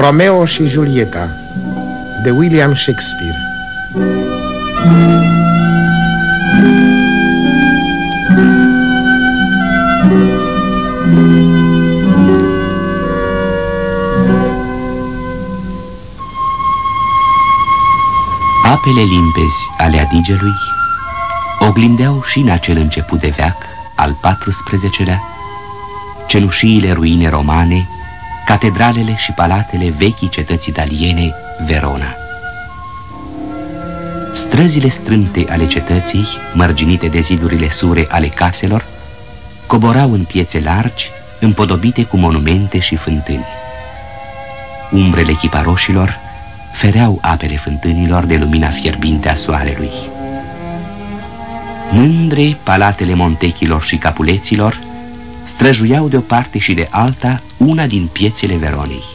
Romeo și Julieta de William Shakespeare. Apele limpezi ale Adigelui oglindeau și în acel început de veac al 14-lea cenușiile ruine romane, catedralele și palatele vechii cetăți italiene, Verona. Străzile strâmte ale cetății, mărginite de zidurile sure ale caselor, coborau în piețe largi, împodobite cu monumente și fântâni. Umbrele chiparoșilor fereau apele fântânilor de lumina fierbinte a soarelui. Mândre palatele montechilor și capuleților străjuiau de o parte și de alta una din piețele Veronei.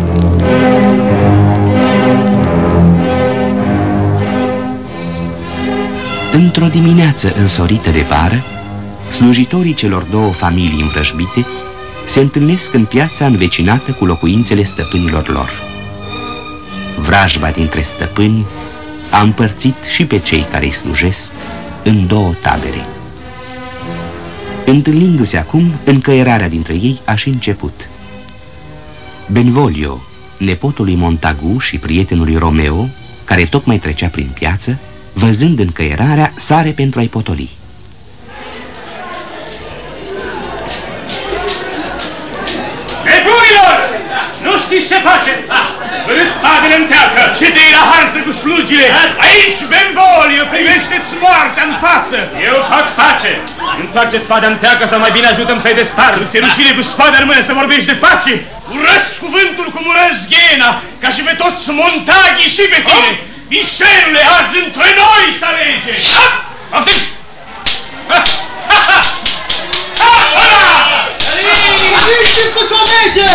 Într-o dimineață însorită de vară, slujitorii celor două familii învrăjbite se întâlnesc în piața învecinată cu locuințele stăpânilor lor. Vrajba dintre stăpâni a împărțit și pe cei care îi slujesc în două tabere. Întâlnindu-se acum, încăierarea dintre ei a și început. Benvolio, nepotul lui Montagu și prietenul lui Romeo, care tocmai trecea prin piață, văzând încăierarea, sare pentru a-i potoli. Nebunilor! Nu știți ce faceți? Vârâți spadele în teacă și te-i la harță cu slugile. Aici, Benvolio, primește-ți moartea în față. Eu fac pace. Întoarce spada în teacă sau mai bine ajutăm să-i desparți. Nu-ți rușine cu spada în mână să vorbești de pace. Urăsc cuvântul cum urăsc ghena, ca și pe toți Montaghi și pe tine. Mișelule, azi între noi să alege. Aftiți! Ieșiți cu ciomege!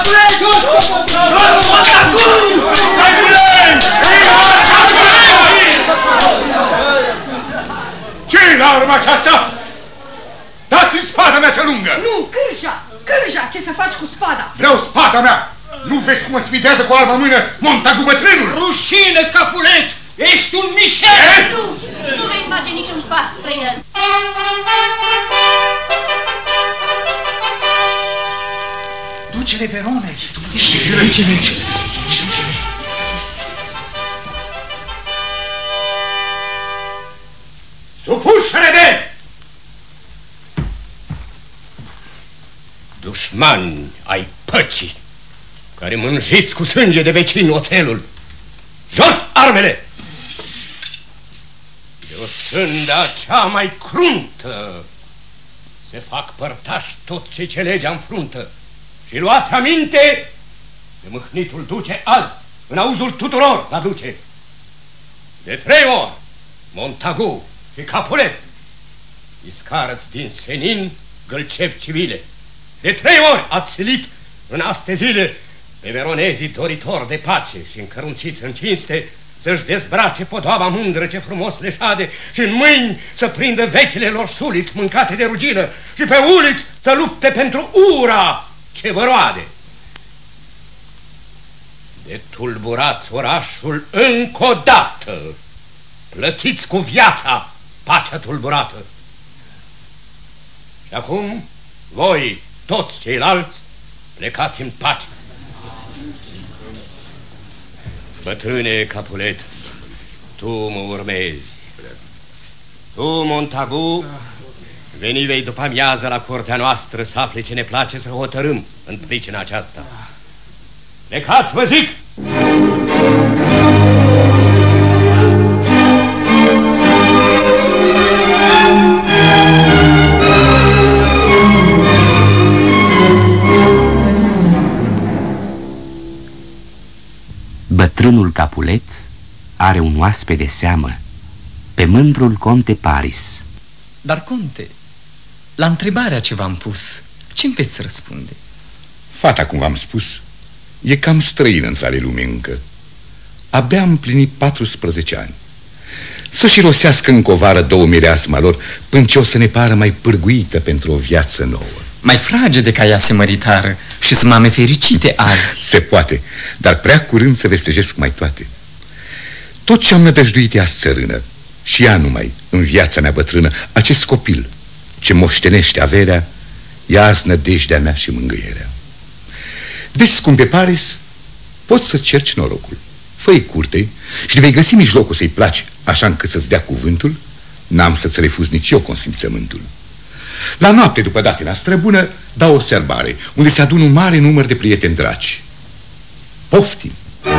Ce-i la urma aceasta? Dați-mi spada mea cea lungă! Nu, cârja! Cârja! Ce să faci cu spada? Vreau spada mea! Nu vezi cum mă sfidează cu alba mână Montagu bătrânul? Rușine, Capulet! Ești un Michel! Nu vei face niciun pas spre el. Ducele Veronei! Ducele! Supuși rebeli! Dușmani ai păcii, care mânjiți cu sânge de vecin oțelul. Jos armele! De o sânda cea mai cruntă se fac părtași tot ce legea înfruntă. Și luați aminte de mâhnitul duce azi, în auzul tuturor va duce. De 3 ori, Montagu și Capulet iscară-ți din senin gâlcevi civile. De 3 ori ați silit în aste zile pe veronezii doritori de pace și încărunțiți în cinste să-și dezbrace podoaba mândră ce frumos le șade și în mâini să prindă vechile lor suliți mâncate de rugină și pe uliți să lupte pentru ura ce vă roade. De tulburați orașul încă o dată, plătiți cu viața pacea tulburată. Și acum, voi, toți ceilalți, plecați în pace. Bătrâne Capulet, tu mă urmezi. Tu, Montagu, veni vei după amiază la curtea noastră să afli ce ne place să hotărâm în pricina aceasta. Plecați, vă zic! Bătrânul Capulet are un oaspete de seamă, pe mândrul conte Paris. Dar, conte, la întrebarea ce v-am pus, ce-mi veți răspunde? Fata, cum v-am spus, e cam străină între ale lumii încă. Abia am împlinit 14 ani. Să-și rosească încă o vară 2 mireasma lor, până ce o să ne pară mai pârguită pentru o viață nouă. mai fragede ca ea semăritară și sunt mame fericite azi. Se poate, dar prea curând se vestejesc mai toate. Tot ce am nădăjduit ea țărână, și ea numai, în viața mea bătrână, acest copil ce moștenește averea, ea azi nădejdea mea și mângâierea. Deci, scumpe Paris, poți să cerci norocul. Fă-i curte și le vei găsi mijlocul să-i placi, așa încât să-ți dea cuvântul. N-am să-ți refuz nici eu consimțământul. La noapte, după datina străbună, dau o serbare, unde se adună un mare număr de prieteni dragi. Poftim!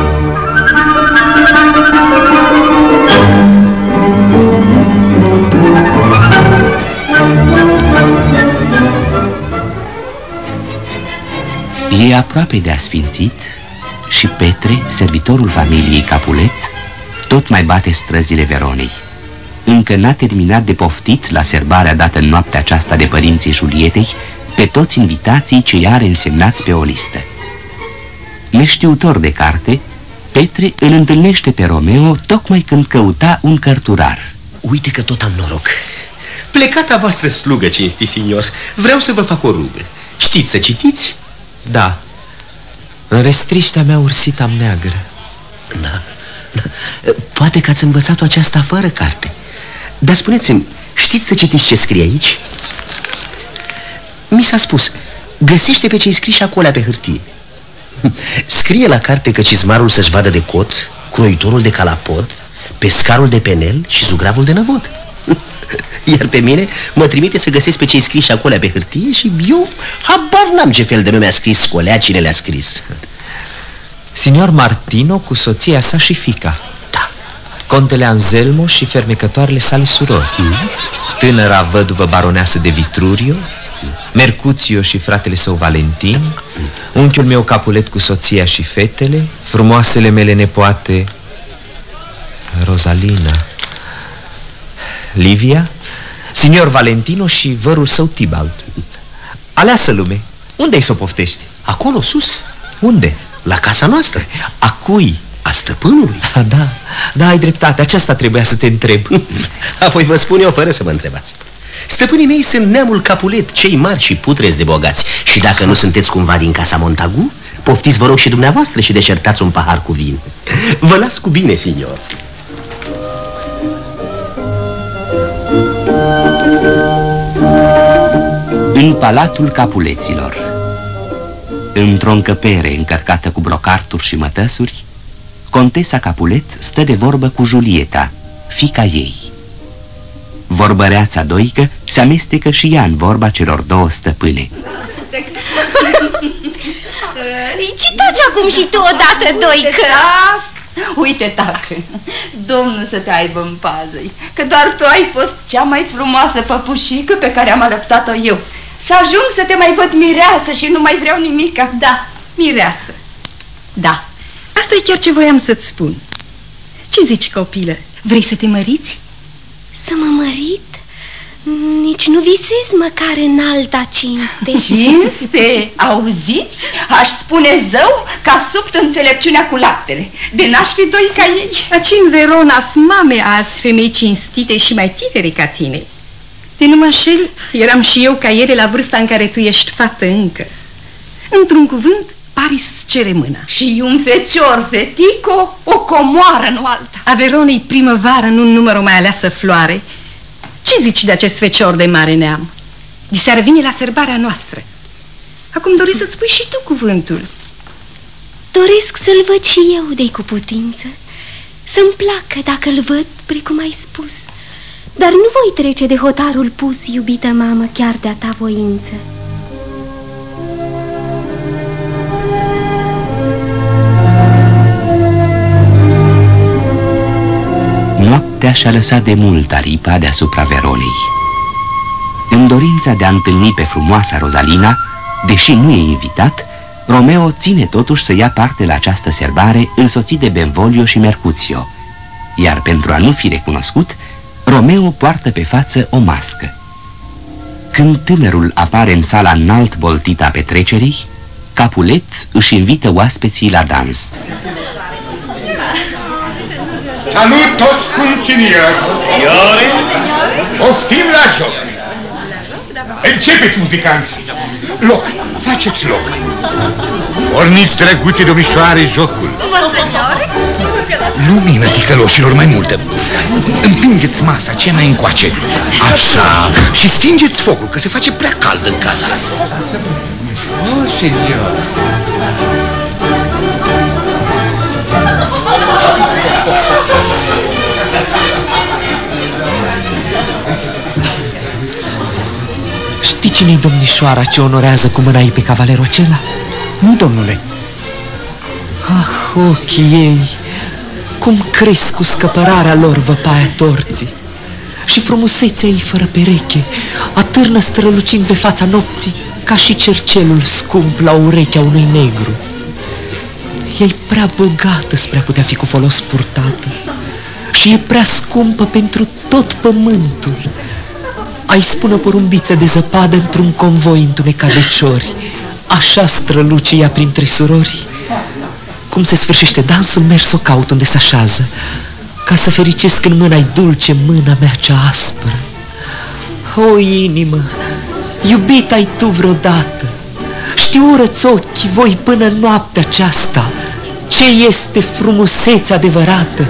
E aproape de asfințit și Petre, servitorul familiei Capulet, tot mai bate străzile Veronei. Încă n-a terminat de poftit la serbarea dată în noaptea aceasta de părinții Julietei pe toți invitații ce i-are însemnați pe o listă. Neștiutor de carte, Petre îl întâlnește pe Romeo tocmai când căuta un cărturar. Uite că tot am noroc. Plecata voastră slugă, cinsti signor, vreau să vă fac o rugă. Știți să citiți? Da. În restriștea mea ursit am neagră. Da. Poate că ați învățat-o aceasta fără carte. Dar spuneți-mi, știți să citiți ce scrie aici? Mi s-a spus, găsește pe ce-i scriși acolo pe hârtie. Scrie la carte că cizmarul să-și vadă de cot, croitorul de calapot, pescarul de penel și zugravul de năvod. Iar pe mine mă trimite să găsesc pe ce-i scriși acolo pe hârtie și eu habar n-am ce fel de nume a scris scolea, cine le-a scris. Signor Martino cu soția sa și fica. Da. Contele Anselmo și fermecătoarele sale surori. Tânăra văduvă baroneasă de Vitrurio, Mercuțio și fratele său Valentin, unchiul meu Capulet cu soția și fetele, frumoasele mele nepoate Rosalina, Livia, signor Valentino și vărul său Tibald. Aleasă lume, unde-i s-o poftești? Acolo sus. Unde? La casa noastră. A cui? A stăpânului. Da, ai dreptate, aceasta trebuia să te întreb. Apoi vă spun eu fără să mă întrebați. Stăpânii mei sunt neamul Capulet, cei mari și putreți de bogați. Și dacă nu sunteți cumva din casa Montagu, poftiți vă rog și dumneavoastră și deșertați un pahar cu vin. Vă las cu bine, signor. În palatul Capuleților, într-o încăpere încărcată cu brocarturi și mătăsuri, contesa Capulet stă de vorbă cu Julieta, fiica ei. Vorbăreața Doică se amestecă și ea în vorba celor două stăpâne. Ce taci acum și tu odată, Doică? Uite, tacă, Domnul să te aibă în pază, că doar tu ai fost cea mai frumoasă păpușică pe care am alăptat-o eu. Să ajung să te mai văd mireasă și nu mai vreau nimica. Da, mireasă. Da, asta e chiar ce voiam să-ți spun. Ce zici, copilă? Vrei să te măriți? Să mă mărit? Nici nu visez măcar în alta cinste. Cinste? Auziți? Aș spune zău ca subt înțelepciunea cu laptele. De n-aș fi doi ca ei. Aci în Verona-s mame azi femei cinstite și mai tinere ca tine. De nu mă înșel, eram și eu ca ele la vârsta în care tu ești fată încă. Într-un cuvânt, Paris cere mâna. Și un fecior, fetico, o comoară, nu alta. A Veronei primăvară nu număr o mai aleasă floare. Ce zici de acest fecior de mare neam? Diseară vine la serbarea noastră. Acum doresc să-ți spui și tu cuvântul. Doresc să-l văd și eu de-i cu putință, să-mi placă dacă-l văd, precum ai spus. Dar nu voi trece de hotarul pus, iubită mamă, chiar de-a ta voință. Noaptea și-a lăsat de mult aripa deasupra Veronei. În dorința de a întâlni pe frumoasa Rosalina, deși nu e invitat, Romeo ține totuși să ia parte la această serbare însoțit de Benvolio și Mercuțio, iar pentru a nu fi recunoscut, Romeo poartă pe față o mască. Când tânărul apare în sala înalt boltită a petrecerii, Capulet își invită oaspeții la dans. Salutos cum senior! Poftim la joc! Începeți, muzicanți! Loc, faceți loc. Porniți, drăguții domnișoare, jocul. Lumină, ticăloșilor, mai multă. Împingeți masa cea mai încoace. Așa. Și stingeți focul, că se face prea cald în casă. Oh, senior. Știi cine-i domnișoara ce onorează cu mâna ei pe cavalerul acela? Nu, domnule. Ah, ochii ei, cum cresc cu scăpărarea lor văpaia torții. Și frumusețea ei fără pereche atârnă strălucind pe fața nopții, ca și cercelul scump la urechea unui negru. E prea bogată spre a putea fi cu folos purtată și e prea scumpă pentru tot pământul. Ai spune o porumbiță de zăpadă într-un convoi întunecat de ciori. Așa străluce ea printre surori. Cum se sfârșește dansul, merg să o caut unde se așează, ca să fericesc în mâna-i dulce mâna mea cea aspră. O, inimă, iubit ai tu vreodată, știură-ți ochii voi până în noaptea aceasta ce este frumusețea adevărată.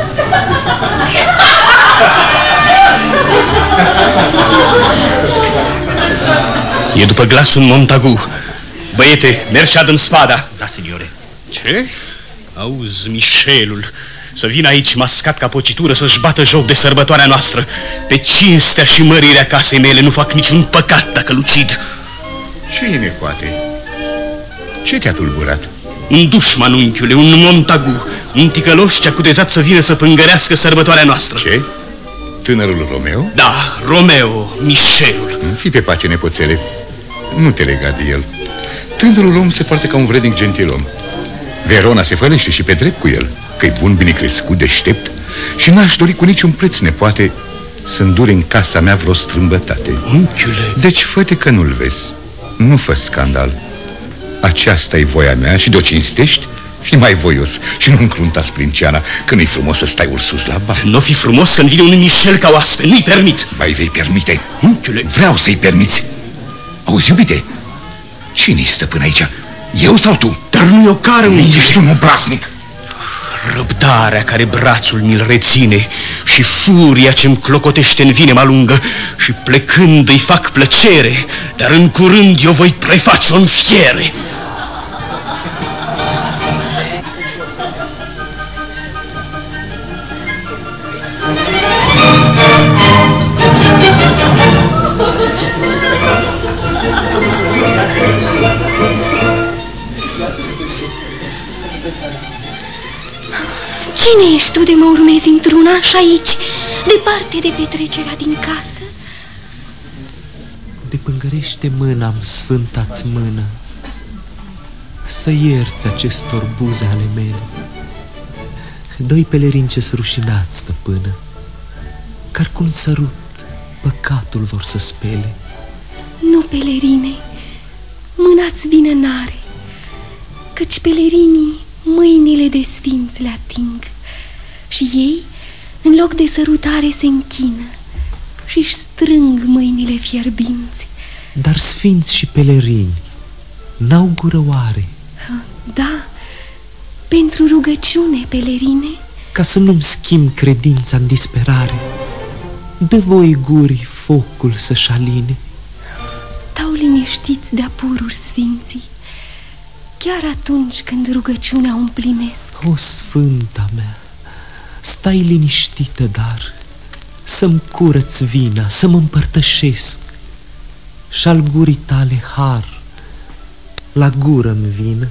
E după glasul Montagu. Băiete, mergi și adă-mi spada. Da, signore. Ce? Auzi, Michelul, să vină aici mascat ca pocitură să-și bată joc de sărbătoarea noastră. Pe cinstea și mărirea casei mele nu fac niciun păcat dacă-l ucid. Ce-i, nepoate? Ce te-a tulburat? Un dușman, unchiule, un Montagu, un ticăloș ce-a cutezat să vină să pângărească sărbătoarea noastră. Ce? Tânărul Romeo? Da, Romeo, Michelul. Fii pe pace, nepoțele. Nu te lega de el. Tânărul om se poartă ca un vrednic gentilom. Verona se fălește și pe drept cu el, că-i bun, bine crescut, deștept. Și n-aș dori cu niciun preț, nepoate, să îndure în casa mea vreo strâmbătate. Unchiule. Deci fă-te că nu-l vezi. Nu fă scandal. Aceasta-i voia mea și de-o cinstești, fii mai voios și nu încrunta sprinceana, că nu-i frumos să stai ursus la bar. Nu fi frumos când vine un Michel ca oaspe, nu-i permit. Mai vei permite? Unchiule. Vreau să-i permiți. Auzi, iubite, cine-i stăpân aici? Eu sau tu? Dar nu-i o care, unchiule. Ești un obraznic. Răbdarea care brațul mi-l reține și furia ce-mi clocotește în vine mă alungă și plecând îi fac plăcere, dar în curând eu voi preface-o în fiere. Cine ești tu de mă urmezi într-una și aici, departe de petrecerea din casă? Depângărește mâna-mi, sfânta-ți mână, să ierți acestor buze ale mele. Doi pelerini ce-s rușinați, stăpână, car cu un sărut păcatul vor să spele. Nu, pelerine, mâna-ți vină n-are, căci pelerinii mâinile de sfinți le ating și ei, în loc de sărutare, se închină și-și strâng mâinile fierbinți. Dar sfinți și pelerini n-au gură oare? Da, pentru rugăciune, pelerine. Ca să nu-mi schimb credința în disperare, dă voi gurii focul să-și aline. Stau liniștiți de apururi sfinții, chiar atunci când rugăciunea o împlinesc. O, sfânta mea, stai liniștită, dar să-mi curăț vina, să mă împărtășesc și-al gurii tale har la gură-mi vină.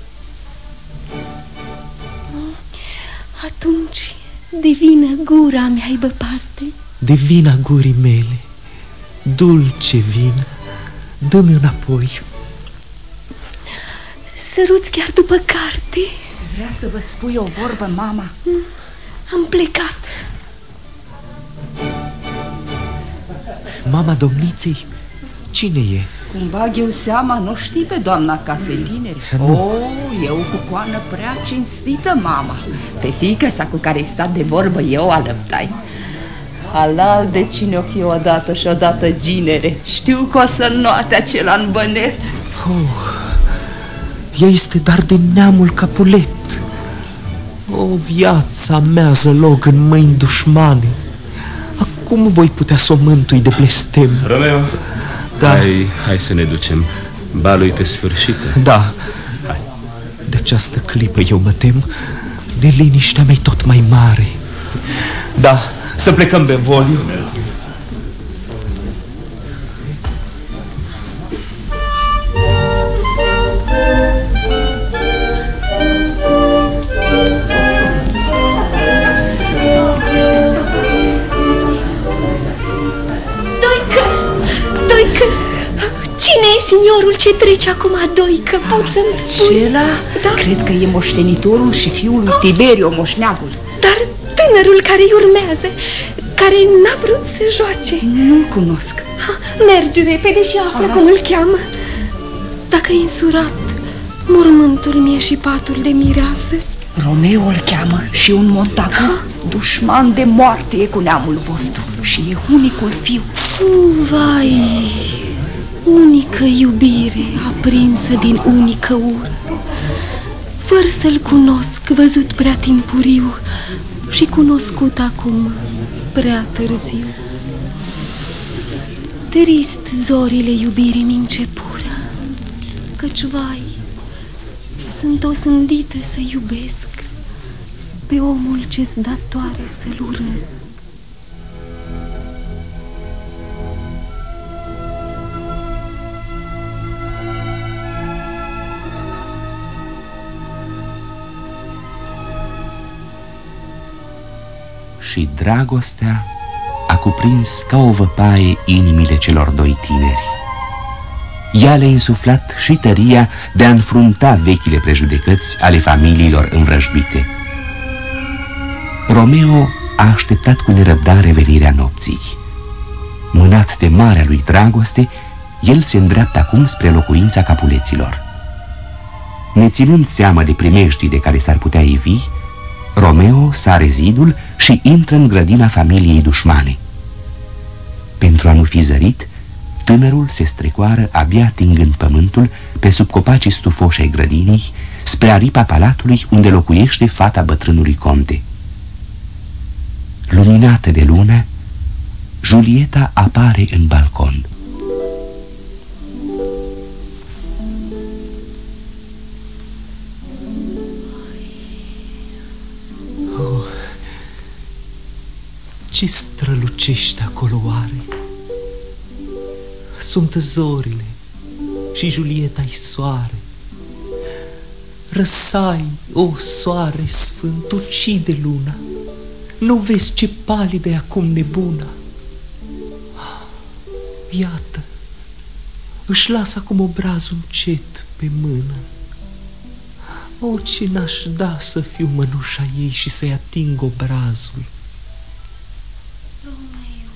Atunci de vină gura mea aibă parte. De vina gurii mele, dulce vină, dă-mi înapoi. Săruți chiar după carte. Vrea să vă spui o vorbă, mama. Am plecat. Mama domniței, cine e? Cum bag eu seama, nu știi pe doamna casei tineri? Eu cu coană prea cinstită, mama. Pe fiica sa cu care-i stat de vorbă eu alăptai. Halal de cine o fi odată și odată ginere. Știu că o să noate acela în bănet. Ea este dar de neamul Capulet. O, viața mea zălog în mâini dușmane. Acum voi putea să o mântui de blestem. Romeo, da. Hai să ne ducem. Balul este sfârșită. Da. Hai. De această clipă eu mă tem. Neliniștea mea e tot mai mare. Da, să plecăm, Benvolio. Seniorul ce trece acum, Doică, poți să-mi spui? Acela? Da. Cred că e moștenitorul și fiul lui Tiberio, moșneagul. Dar tânărul care-i urmează, care n-a vrut să joace. Nu-l cunosc. Mergi repede și află cum îl cheamă. Dacă-i însurat, mormântul mie și patul de mireasă. Romeo îl cheamă și un Montagu, dușman de moarte e cu neamul vostru și e unicul fiu. Vai... Unică iubire aprinsă din unică ură, fără să-l cunosc, văzut prea timpuriu și cunoscut acum prea târziu. Trist zorile iubirii mi începură, căci, vai, sunt osândită să iubesc pe omul ce-s datoare să-l urăsc. Și dragostea a cuprins ca o văpaie inimile celor doi tineri. Ea le-a insuflat și tăria de a înfrunta vechile prejudecăți ale familiilor învrăjbite. Romeo a așteptat cu nerăbdare venirea nopții. Mânat de marea lui dragoste, el se îndreaptă acum spre locuința Capuleților. Neținând seama de primejdii de care s-ar putea ivi, Romeo sare zidul și intră în grădina familiei dușmane. Pentru a nu fi zărit, tânărul se strecoară, abia atingând pământul, pe sub copacii stufoși ai grădinii, spre aripa palatului unde locuiește fata bătrânului conte. Luminată de lună, Julieta apare în balcon. Ce strălucește acolo oare? Sunt zorile și Julieta-i soare. Răsai, o soare sfânt, ucide luna. Nu vezi ce palidă e acum nebuna? Iată, își lasă acum obrazul încet pe mână. O, ce n-aș da să fiu mănușa ei și să-i ating obrazul. Romeo,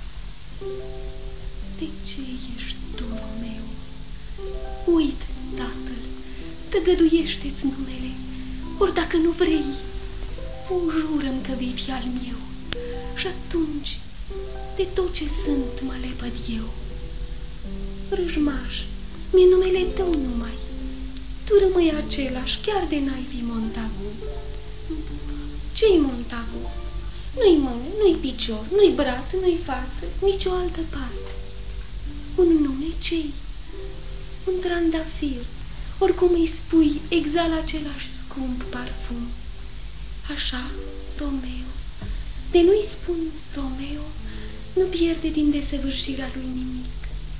de ce ești tu, Romeo? Uită-ți, tatăl, tăgăduiește-ți numele, ori dacă nu vrei, jură-mi că vei fi al meu. Și atunci, de tot ce sunt, mă lepăd eu. Râșmaș, mie numele tău numai. Tu rămâi același, chiar de n-ai fi Montagu. Ce-i Montagu? Nu-i mână, nu-i picior, nu-i braț, nu-i față, nici o altă parte. Un nume ce-i? Un trandafir, oricum îi spui, exala același scump parfum. Așa, Romeo, de nu-i spun Romeo, nu pierde din desăvârșirea lui nimic.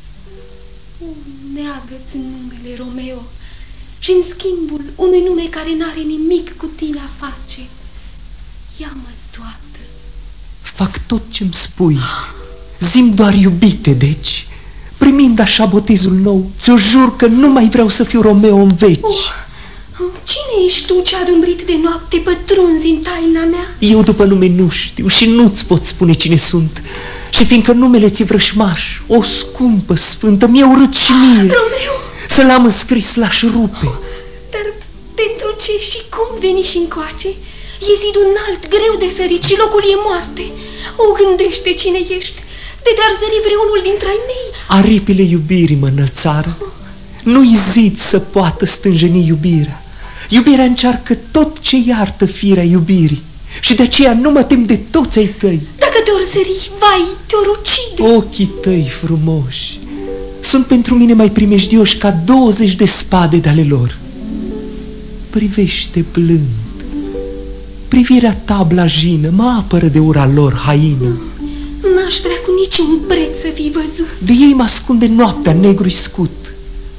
Neagă-ți numele, Romeo, și în schimbul unui nume care n-are nimic cu tine a face, ia-mă toată. Fac tot ce-mi spui. Zi-mi doar, iubite, deci, primind așa botezul nou, ți-o jur că nu mai vreau să fiu Romeo în veci. Cine ești tu ce adumbrit de noapte pătrunzi în taina mea? Eu după nume nu știu și nu-ți pot spune cine sunt. Și fiindcă numele ți-e Vrășmaș, o scumpă sfântă, mi-e urât și mie. Romeo! Să l-am înscris, l-aș rupe. Dar pentru ce și cum veni și încoace? E zidul înalt, greu de sărit și locul e moarte. O, gândește cine ești, de te-ar zări vreunul dintre ai mei. Aripile iubirii mă înălțară. Nu-i zid să poată stânjeni iubirea. Iubirea încearcă tot ce iartă firea iubirii. Și de aceea nu mă tem de toți ai tăi. Dacă te-or zări, vai, te-or ucide. Ochii tăi frumoși sunt pentru mine mai primejdioși ca 20 de spade de ale lor. Privește blând. Privirea ta blajină mă apără de ura lor haină. N-aș vrea cu niciun preț să fii văzut. De ei mă ascunde noaptea negru-i scut.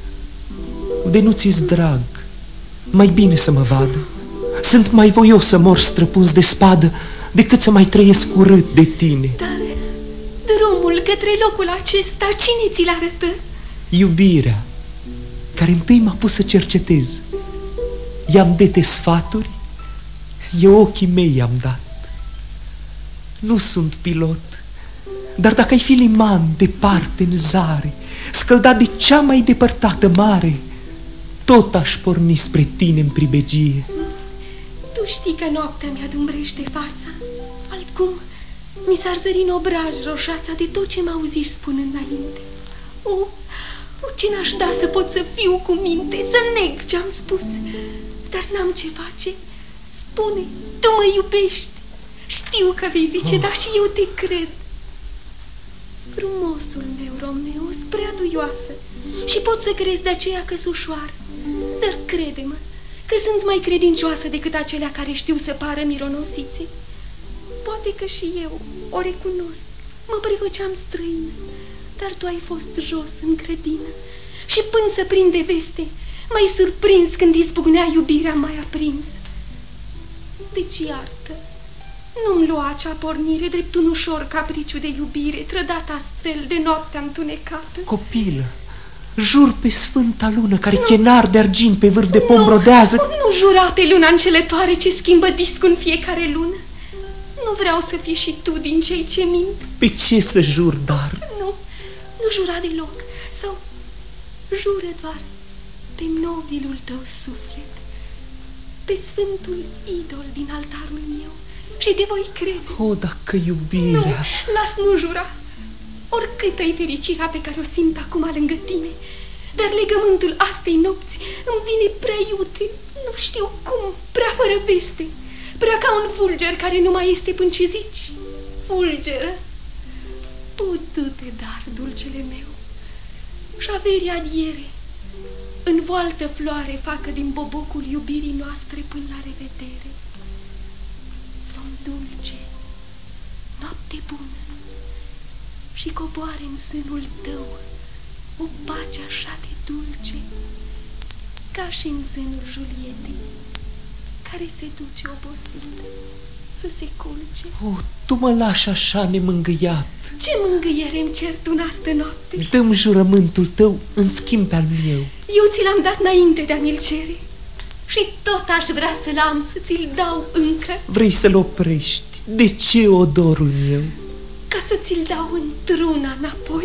De nu ți-s drag, mai bine să mă vadă. Sunt mai voios să mor străpuns de spadă decât să mai trăiesc urât de tine. Dar drumul către locul acesta, cine ți-l arătă? Iubirea, care întâi m-a pus să cercetez. I-am dete sfaturi, eu ochii mei i-am dat. Nu sunt pilot, dar dacă ai fi liman departe în zare, scăldat de cea mai depărtată mare, tot aș porni spre tine în pribegie. Tu știi că noaptea mi-adumbrește fața. Altcum mi s-ar zări în obraj roșața de tot ce m-auziși spun înainte. Ce n-aș da să pot să fiu cu minte, să neg ce-am spus. Dar n-am ce face. Spune, tu mă iubești. Știu că vei zice, dar și eu te cred. Frumosul meu, Romeo-s prea duioasă și pot să crezi de aceea că-s ușoară. Dar crede-mă că sunt mai credincioasă decât acelea care știu să pară mironosițe. Poate că și eu o recunosc. Mă prefăceam străină, dar tu ai fost jos în grădină și până să prinde veste, m-ai surprins când izbucnea iubirea mai aprins. Deci iartă, nu-mi lua acea pornire drept un ușor capriciu de iubire, trădat astfel de noaptea întunecată. Copilă, jur pe sfânta lună care chenar de argint pe vârf de pom brodează. Nu jura pe luna încelătoare ce schimbă discul în fiecare lună. Nu vreau să fii și tu din cei ce mint. Pe ce să jur, dar? Nu jura deloc. Sau jură doar pe nobilul tău suflet, pe sfântul idol din altarul meu și te voi crede. Dacă iubirea... Nu jura. Oricâtă-i fericirea pe care o simt acum lângă tine, dar legământul astei nopți îmi vine prea iute, nu știu cum, prea fără veste, prea ca un fulger care nu mai este până ce zici. Fulgeră, du-te, dar, dulcele meu, și averia adiere, în voaltă floare facă din bobocul iubirii noastre până la revedere. Somn dulce, noapte bună, și coboare în sânul tău o pace așa de dulce, ca și în sânul Julietei, care se duce obosită să se culce. Tu mă lași așa nemângâiat. Ce mângâiere îmi cer tu în astă noapte? Dă-mi jurământul tău în schimb pe al meu. Eu ți l-am dat înainte de a mi-l cere și tot aș vrea să-l am, să ți-l dau încă. Vrei să-l oprești? De ce, odorul meu? Ca să ți-l dau într-una înapoi.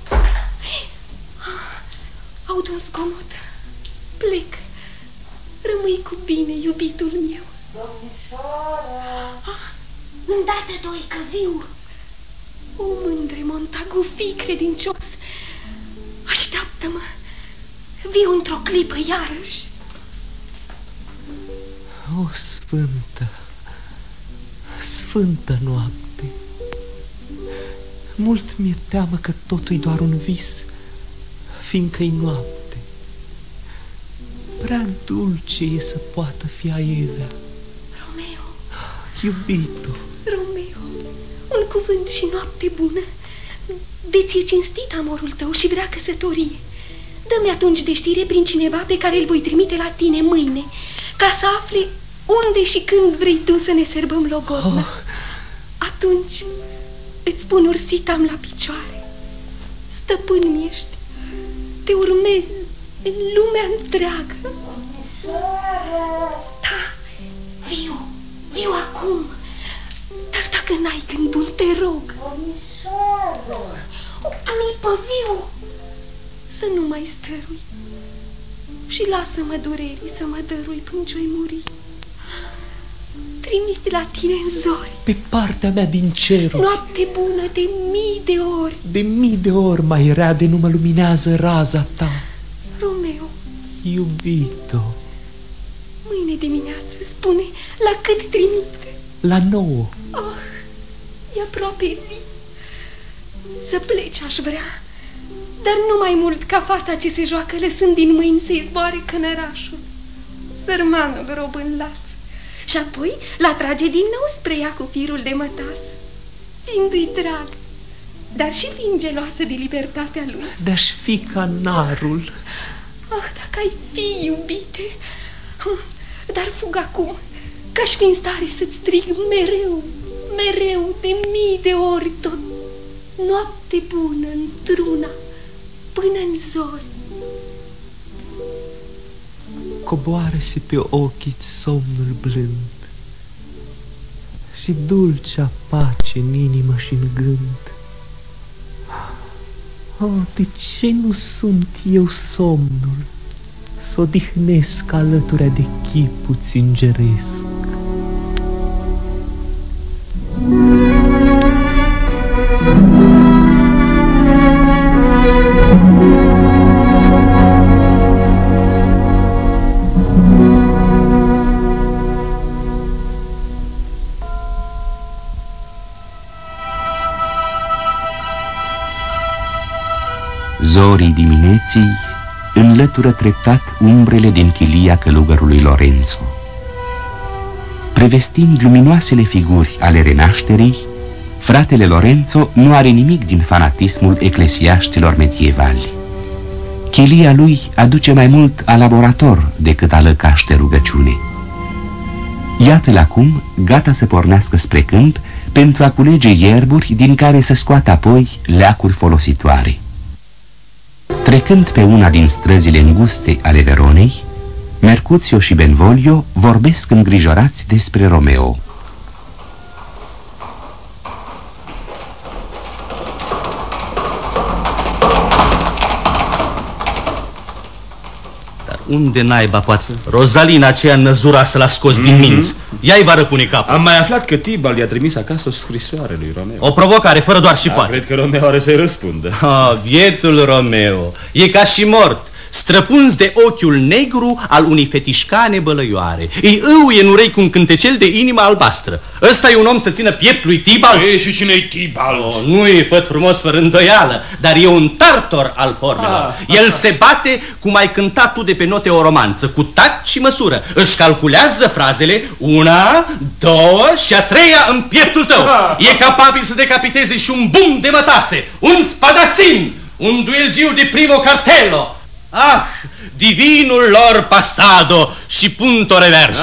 Aud un zgomot. Plec. Rămâi cu bine, iubitul meu. Îndată, doi, că viu. O, mândre Montagu, fii credincios. Așteaptă-mă. Viu într-o clipă iarăși. O, sfântă, sfântă noapte. Mult mi-e teamă că totul-i doar un vis, fiindcă-i noapte. Prea dulce e să poată fi aievea. Romeo, iubito, Romeo, un cuvânt și noapte bună. De ți-e cinstit amorul tău și vrea căsătorie. Dă-mi atunci de știre prin cineva pe care îl voi trimite la tine mâine, ca să afle unde și când vrei tu să ne sărbăm logodna. Atunci îți pun ursitam la picioare. Stăpân mi-ești. Te urmez în lumea întreagă. Da, viu acum. Dar dacă n-ai gând bun, te rog, o clipă, viu, să nu mai stărui și lasă-mă durerii să mă dărui până ce-oi muri. Trimit la tine în zori, pe partea mea din ceruri, noapte bună de mii de ori. De mii de ori mai rea de nu mă luminează raza ta. Romeo, iubito. Mâine dimineață, spune, la cât trimite? La 9. Oh, e aproape zi. Să pleci aș vrea, dar nu mai mult ca fata ce se joacă lăsând din mâini să-i zboare cănărașul, sărmanul rob în laț, și apoi l-a trage din nou spre ea cu firul de mătas, fiindu-i drag, dar și fiind geloasă de libertatea lui. De-aș fi ca narul. Ah, dacă ai fi, iubite. Dar fug acum, că-aș fi în stare să-ți strig mereu, mereu, de mii de ori tot. Noapte bună într-una, până în zori. Coboară-se pe ochii-ți somnul blând și dulcea pace în inimă și în gând. Oh, de ce nu sunt eu somnul, s-o odihnesc alături de chipuți îngeresc? Zorii dimineții înlătură treptat umbrele din chilia călugărului Lorenzo. Prevestind luminoasele figuri ale renașterii, fratele Lorenzo nu are nimic din fanatismul eclesiaștilor medievali. Chilia lui aduce mai mult a laborator decât a lăcaște rugăciune. Iată-l acum gata să pornească spre câmp pentru a culege ierburi din care să scoată apoi leacuri folositoare. Trecând pe una din străzile înguste ale Veronei, Mercutio și Benvolio vorbesc îngrijorați despre Romeo. Unde naiba poate? Rozalina aceea năzurasă l-a scos din minți. Ea-i va răpune capul. Am mai aflat că Tibal i-a trimis acasă o scrisoare lui Romeo. O provocare, fără doar și poate. Cred că Romeo are să-i răspundă. Vietul Romeo e ca și mort, străpuns de ochiul negru al unei fetișcane bălăioare. Îi îuie în urei cu un cântecel de inimă albastră. Ăsta e un om să țină piept lui Tibal? Ei, și cine-i Tibal? Nu e făt frumos fără îndoială, dar e un tartor al formelor. El se bate cum ai cântat tu de pe note o romanță, cu tact și măsură. Își calculează frazele, 1, 2 și a 3-a în pieptul tău. E capabil să decapiteze și un bum de mătase, un spadasin, un duelgiu de primo cartello. Ah, divinul lor pasado și punto reverso.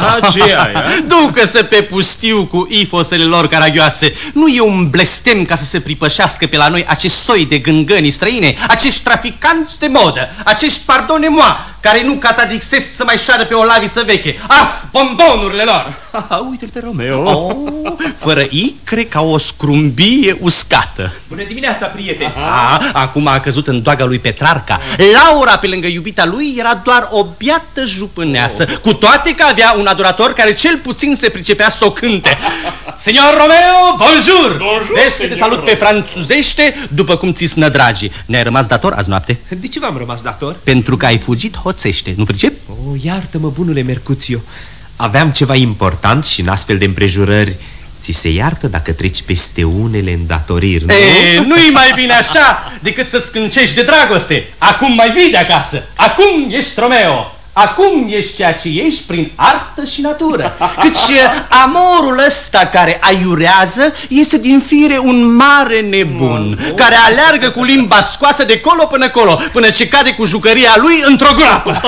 Ducă-se pe pustiu cu ifosele lor caragioase. Nu e un blestem ca să se pripășească pe la noi acest soi de gângăni străine, acești traficanți de modă, acești pardone-moi, care nu catadixesc să mai șoară pe o laviță veche. Ah, bombonurile lor! Uite-l pe Romeo. Fără icre ca o scrumbie uscată. Bună dimineața, prieteni! Acum a căzut în doaga lui Petrarca. Laura, pe lângă iubita lui, era doar o biată jupâneasă, cu toate că avea un adorator care cel puțin se pricepea să o cânte. Senior Romeo, bonjour! Vezi că te salut pe franțuzește, după cum ți snă dragi. Ne-ai rămas dator azi noapte? De ce v-am rămas dator? Pentru că ai fugit hoțește, nu pricep? Iartă-mă, bunule Mercutio. Aveam ceva important și în astfel de împrejurări ți se iartă dacă treci peste unele îndatoriri, nu? Nu-i mai bine așa decât să scâncești de dragoste. Acum mai vii de acasă. Acum ești Romeo. Acum ești ceea ce ești prin artă și natură. Căci amorul ăsta care aiurează este din fire un mare nebun, care aleargă cu limba scoasă de colo până colo, până ce cade cu jucăria lui într-o groapă.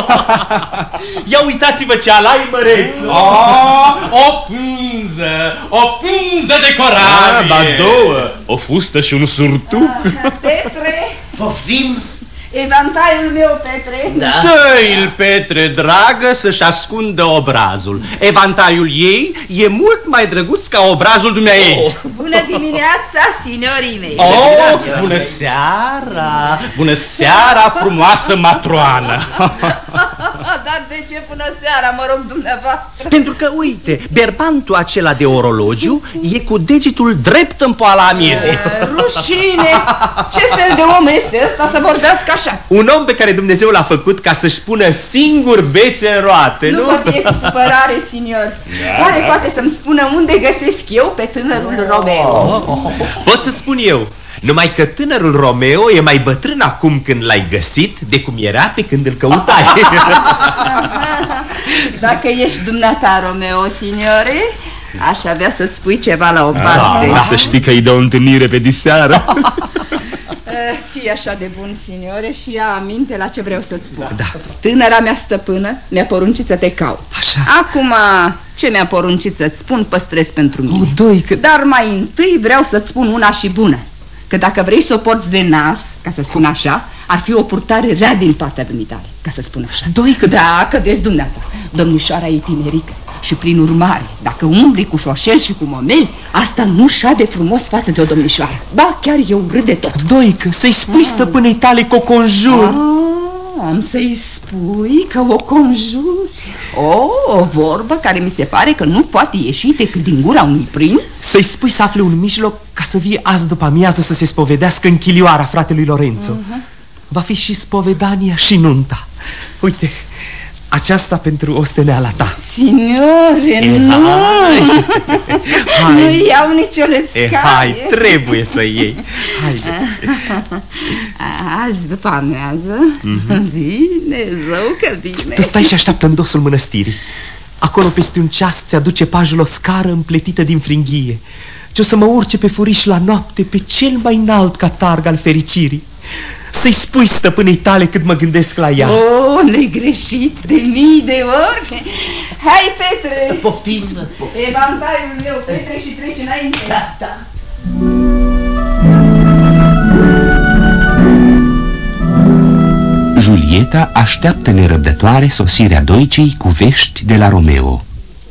Ia uitați-vă ce alai măreț! O pânză de corabie. Ba două, o fustă și un surtuc. Petre! Poftim? Evantaiul meu, Petre. Dă-i-l, Petre, dragă, să-și ascundă obrazul. Evantaiul ei e mult mai drăguț ca obrazul dumneaei. Bună dimineața, signorii mei. Bună seara! Bună seara, frumoasă matroană! Dar de ce până seara, mă rog dumneavoastră? Pentru că, uite, berbantul acela de orologiu e cu degetul drept în poala amiezii. Rușine! Ce fel de om este ăsta să vorbească așa? Un om pe care Dumnezeu l-a făcut ca să-și pună singur bețe în roate, nu? Nu vă fie cu supărare, signor. Oare poate să-mi spună unde găsesc eu pe tânărul Romeo? Pot să-ți spun eu. Numai că tânărul Romeo e mai bătrân acum când l-ai găsit de cum era pe când îl căutai. Dacă ești dumneata, Romeo, signore, aș avea să-ți spui ceva la o parte. Să știi că îi dă o întâlnire pe diseară. Fii așa de bun, signore, și ia aminte la ce vreau să-ți spun. Tânăra mea stăpână mi-a poruncit să te caut. Așa. Acum, ce mi-a poruncit să-ți spun, păstrez pentru mine. Doică. Dar mai întâi vreau să-ți spun una și bună. Că dacă vrei să o porți de nas, ca să spun așa, ar fi o purtare rea din partea dumitale, ca să spun așa. Doică. Da, că vezi dumneata, domnișoara e tinerică și prin urmare, dacă umbli cu șoșel și cu momeli, asta nu șade frumos față de o domnișoară. Ba, chiar eu urât de tot. Doică, să-i spui stăpânei tale că o conjur. Am să-i spui că o conjuri. O vorbă care mi se pare că nu poate ieși decât din gura unui prinț. Să-i spui să afle un mijloc ca să vie azi după amiază să se spovedească în chilioara fratelui Lorenzo. Va fi și spovedania și nunta. Uite, aceasta pentru osteneala ta. Signore, nu! Nu iau nicio lețcaie. Hai, trebuie să iei. Azi după amiază, bine, zău că bine. Tu stai și așteaptă în dosul mănăstirii. Acolo peste un ceas ți-aduce pajul o scară împletită din fringhie, ce o să mă urce pe furiș la noapte pe cel mai înalt catarg al fericirii. Să-i spui stăpânei tale cât mă gândesc la ea. Negreșit de mii de ori. Hai, Petre. Poftim. Evantaiul meu, Petre, și treci înainte. Da. Julieta așteaptă nerăbdătoare sosirea doicei cu vești de la Romeo.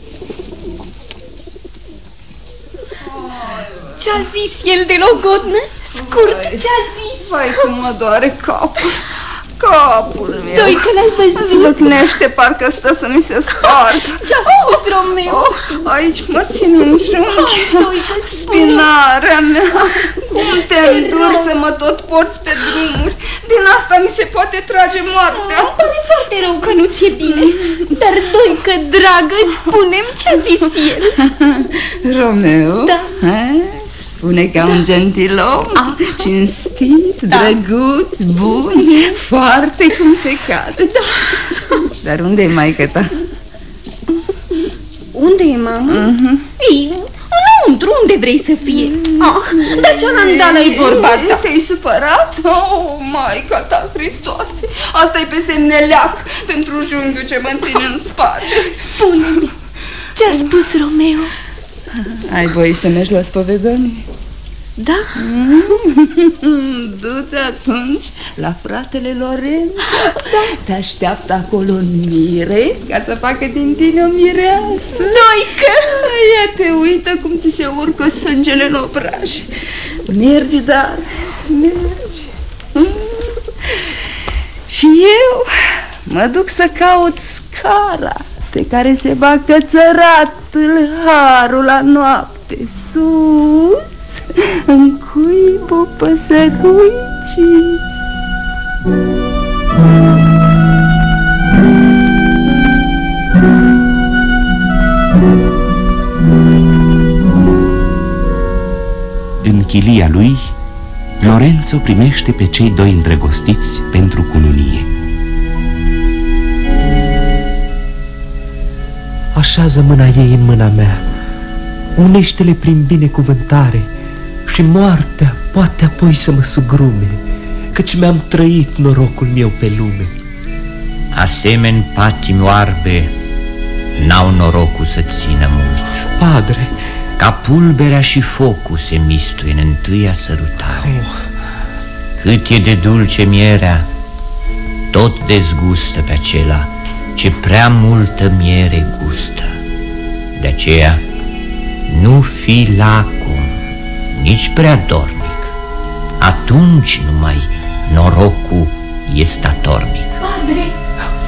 Ce-a zis el de logodnă? Scurt, ce-a zis? Vai, cum mă doare capul. Capul meu. Doi, că l-ai văzut? Zvâcnește, parcă stă să mi se spargă. Ce-a spus Romeo? Aici mă țin în junghi. Spinarea mea. Cum te îndur să mă tot porți pe drumuri? Din asta mi se poate trage moartea. Îmi pare foarte rău că nu ți-e bine. Dar, Doică, dragă, spune-mi ce-a zis el. Romeo? Da. Spune ca un gentilom, cinstit, drăguț, bun, foarte cum se cade. Dar unde e maică ta? Unde e mama? Ei, înăuntru, unde vrei să fie? Dar cealaltă e vorba ta. Te-ai supărat? Maica ta, Hristoase, asta e pe semneleac pentru junghiul ce mă ține în spate. Spune-mi, ce-a spus Romeo? Ai voie să mergi la spovedanie? Da? Du-te atunci la fratele Lorenzo. Te așteaptă acolo în mire ca să facă din tine o mireasă. Doică! Ia te uită cum ți se urcă sângele în obraj. Mergi, dar mergi. Și eu mă duc să caut scara pe care se va cățăra tâlharul la noapte sus, în cuibul păsăruicii. În chilia lui, Lorenzo primește pe cei doi îndrăgostiți pentru cununie. Așează mâna ei în mâna mea, unește-le prin binecuvântare și moartea poate apoi să mă sugrume, căci mi-am trăit norocul meu pe lume. Asemeni patimi oarbe n-au norocul să țină mult. Padre, ca pulberea și focul se mistuie în întâia sărutare. Cât e de dulce mierea, tot dezgustă pe acela ce prea multă miere gustă. De aceea nu fi lacom, nici prea dornic. Atunci numai norocul e statornic. Padre,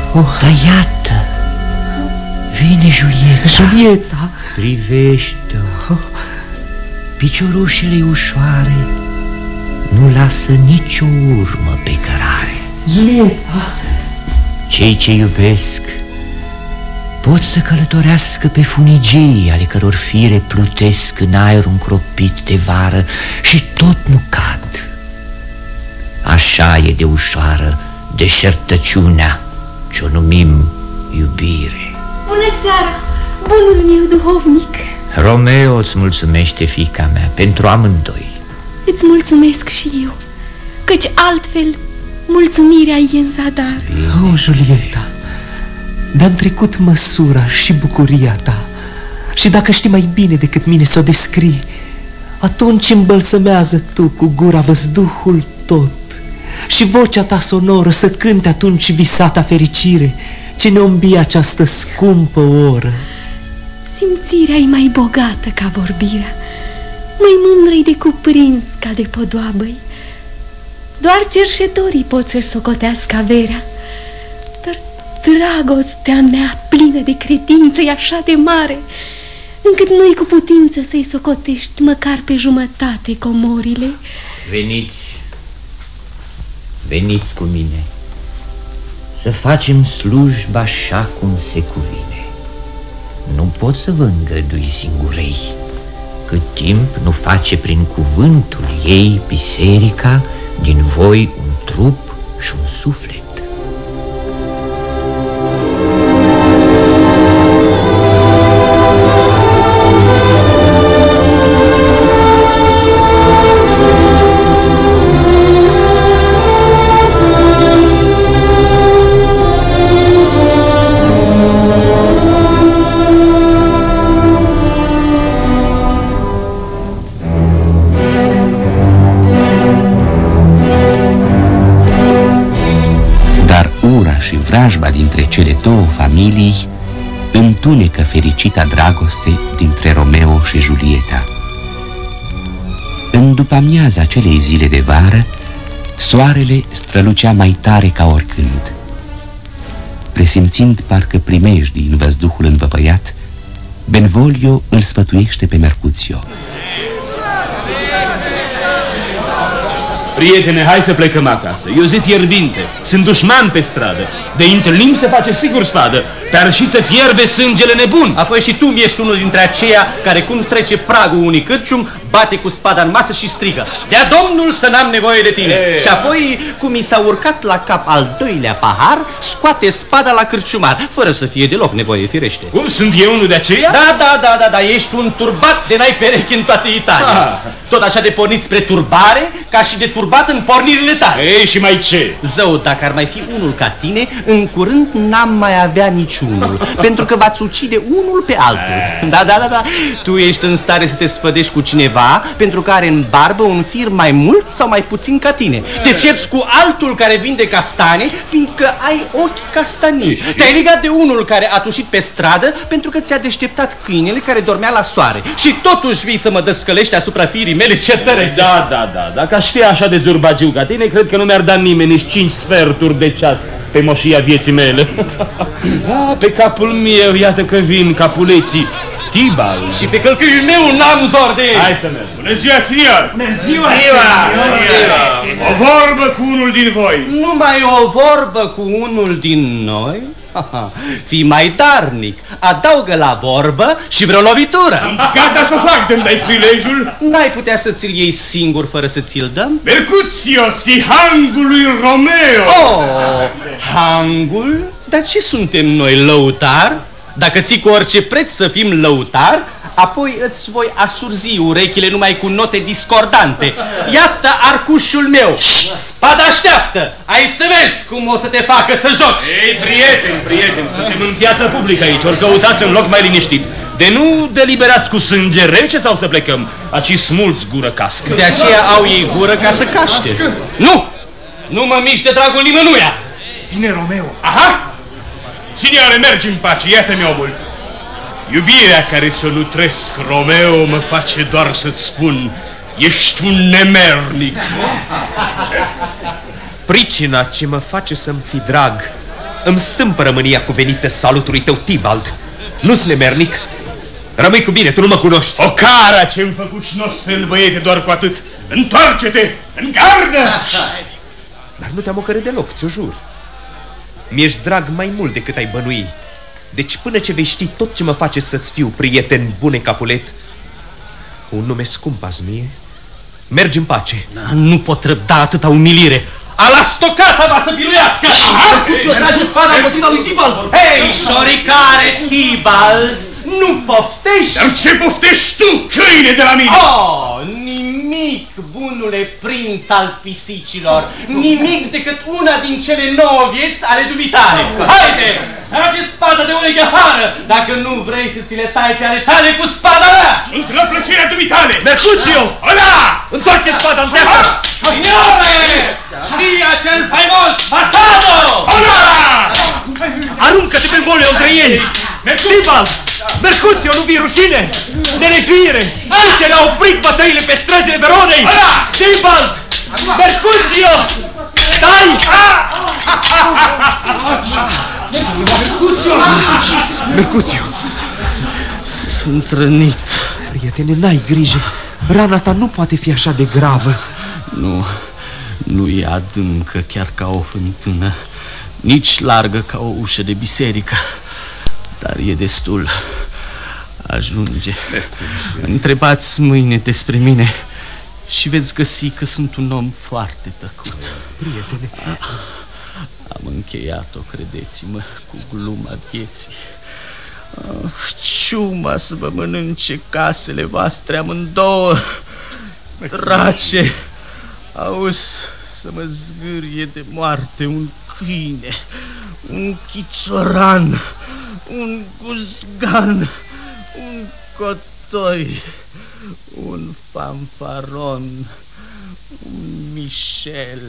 Dar iată, vine Julieta. Julieta! Privește-o. Piciorușele ușoare nu lasă nicio urmă pe cărare. Julieta! Cei ce iubesc pot să călătorească pe funigii ale căror fire plutesc în aerul încropit de vară și tot nu cad. Așa e de ușoară deșertăciunea ce-o numim iubire. Bună seara, bunul meu duhovnic. Romeo îți mulțumește, fiica mea, pentru amândoi. Îți mulțumesc și eu, căci altfel mulțumirea e în zadar. Julieta, de-am trecut măsura și bucuria ta. Și dacă știi mai bine decât mine să o descrii, atunci îmbălsămează tu cu gura văzduhul tot și vocea ta sonoră să cânte atunci visata fericire ce ne ombie această scumpă oră. Simțirea e mai bogată ca vorbirea, mai mândră-i de cuprins ca de podoabă-i. Doar cerșetorii pot să-și socotească averea, dar dragostea mea plină de credință e așa de mare, încât nu-i cu putință să-i socotești măcar pe jumătate comorile. Veniți cu mine să facem slujba așa cum se cuvine. Nu pot să vă îngădui singurei, cât timp nu face prin cuvântul ei biserica din voi un trup și un suflet. Și vrajba dintre cele două familii întunecă fericita dragoste dintre Romeo și Julieta. În după-amiaza acelei zile de vară, soarele strălucea mai tare ca oricând. Presimțind parcă primejdii în văzduhul învăpăiat, Benvolio îl sfătuiește pe Mercutio. Prietene, hai să plecăm acasă. E o zi fierbinte, sunt dușman pe stradă. De întâlnim se face sigur spadă, dar și să fierbe sângele nebun. Apoi și tu ești unul dintre aceia care, cum trece pragul unui cârcium, bate cu spada în masă și strigă: dea Domnul să n-am nevoie de tine. Și apoi, cum i s-a urcat la cap al doilea pahar, scoate spada la cârciumar, fără să fie deloc nevoie, firește. Cum, sunt eu unul de aceia? Da, ești un turbat de n-ai perechi în toată Italia. Tot așa de pornit spre turbare, ca și de turbat în pornirile tale. Ei, și mai ce? Zău, dacă ar mai fi unul ca tine, în curând n-am mai avea niciunul, pentru că v-ați ucide unul pe altul. Da, tu ești în stare să te sfădești cu cineva pentru că are în barbă un fir mai mult sau mai puțin ca tine. Te cerți cu altul care vinde castane, fiindcă ai ochi castanii. Te-ai legat de unul care a tușit pe stradă pentru că ți-a deșteptat câinele care dormea la soare. Și totuși vii să mă dăscălești asupra firii mele certărețe. Da, dacă aș fi așa de zurbagiu ca tine, cred că nu mi-ar da nimeni nici 5 sferturi de ceas pe moșia vieții mele. Pe capul meu, iată că vin capuleții Tibal. Și pe călcâiul meu n-am zor de ei. Hai să mergem. Bună ziua, senior! Bună ziua! O vorbă cu unul din voi. Numai o vorbă cu unul din noi? Fii mai darnic, adaugă la vorbă și vreo lovitură. Sunt gata să o fac, dă-mi dai prilejul. N-ai putea să ți-l iei singur fără să ți-l dăm? Mercutio, ții hangul lui Romeo. Oh, hangul? Dar ce suntem noi, lăutari? Dacă ții cu orice preț să fim lăutari, apoi îți voi asurzi urechile numai cu note discordante. Iată arcușul meu. Spada așteaptă. Ai să vezi cum o să te facă să joci. Ei, prieteni, suntem în piața publică aici. Ori căutați un loc mai liniștit. De nu deliberați cu sânge rece sau să plecăm? Aci smulți gură cască. De aceea au ei gură ca să caște. Nu mă miști de dragul nimănuia. Vine Romeo. Aha! Signore, mergi în pace, iată-mi omul. Iubirea care ți-o nutresc, Romeo, mă face doar să-ți spun: ești un nemernic. Pricina ce mă face să-mi fi drag îmi stâmpără mânia cuvenită salutului tău, Tibald. Nu-s nemernic. Rămâi cu bine, tu nu mă cunoști. O cara ce-mi făcut șnosfel, băiete, doar cu atât. Întoarce-te, în gardă! Dar nu te-am ocărât deloc, ți-o jur. Mi-ești drag mai mult decât ai bănui. Deci până ce vei ști tot ce mă face să-ți fiu prieten bune, Capulet, un nume scump azi mie, mergi în pace. Nu pot răbda atâta umilire. Ala stocata va să biruiască! Trage spada împotriva lui Tibald! Hei, șoricare, Tibald! Nu poftești? Dar ce poftești tu, câine de la mine? Oh, nimic, bunule prinț al pisicilor. Nimic decât una din cele 9 vieți ale dumitale. Haide, trage spada de uneghehară, dacă nu vrei să ți le tai pe ale tale cu spada mea. Sunt la plăcerea dumitale. Mercutio! Ăla! Întoarce spada în teatră! Signore! Știi acel faimos Basado! Ăla! Aruncă-te pe mole între ei! Tibald! Mercutio, nu vii rușine! Nelegiuire! Ce le-a oprit bătăile pe străzile Veronei! Tibald! Mercutio! Stai! Mercutio! Mercutio! Sunt rănit. Prietene, n-ai grijă. Rana ta nu poate fi așa de gravă. Nu e adâncă chiar ca o fântână, nici largă ca o ușă de biserică, dar e destul. Ajunge. Întrebați mâine despre mine și veți găsi că sunt un om foarte tăcut. Prietene, am încheiat-o, credeți-mă, cu gluma vieții. Ciuma să vă mănânce casele voastre amândouă. Drace, auzi să mă zgârie de moarte un câine, un chițoran, un guzgan, un cotoi, un fanfaron, un Michel.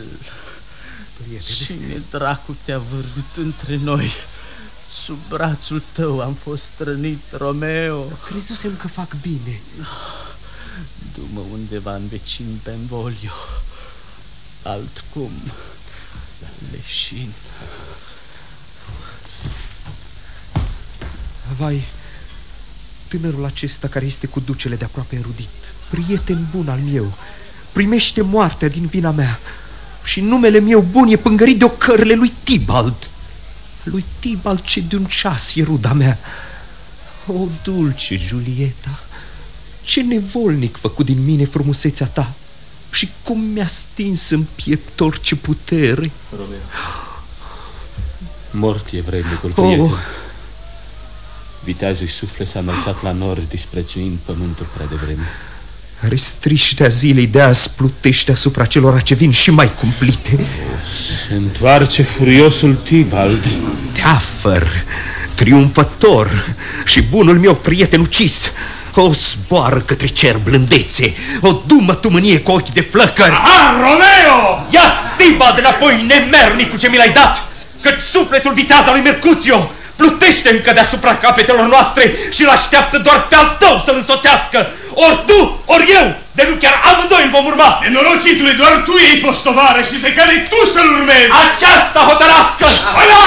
Cine dracu te-a vârât între noi? Sub brațul tău am fost rănit, Romeo. Crezusem că fac bine. Du-mă undeva în vecin Benvolio. Altcum, leșin. Vai, tânărul acesta care este cu ducele de aproape erudit, prieten bun al meu, primește moartea din vina mea și numele meu bun e pângărit de ocările lui Tibald. Lui Tibald ce de un ceas e ruda mea. O, dulce Giulietta, ce nevolnic făcut din mine frumusețea ta și cum mi-a stins în piept orice putere. Romeo, mort e vrednicul, prieten. Viteazul-i suflet s-a înălțat la nori, disprețuind pământul prea devreme. Restriștea zilei de azi plutește asupra celora ce vin și mai cumplite. Se întoarce furiosul Tibald. Teafăr, triumfător și bunul meu prieten ucis. O, zboară către cer blândețe, o dumă tu mânie cu ochi de flăcări. Aha, Romeo! Ia-ți Tibald înapoi, nemernicul ce mi l-ai dat, căci sufletul viteaz al lui Mercutio plutește încă deasupra capetelor noastre și l-așteaptă doar pe al tău să-l însoțească. Ori tu, ori eu, de nu chiar amândoi îl vom urma. Nenorocitule, doar tu ei fost tovară și se cade tu să-l urmezi. Aceasta hotărască! Ăla!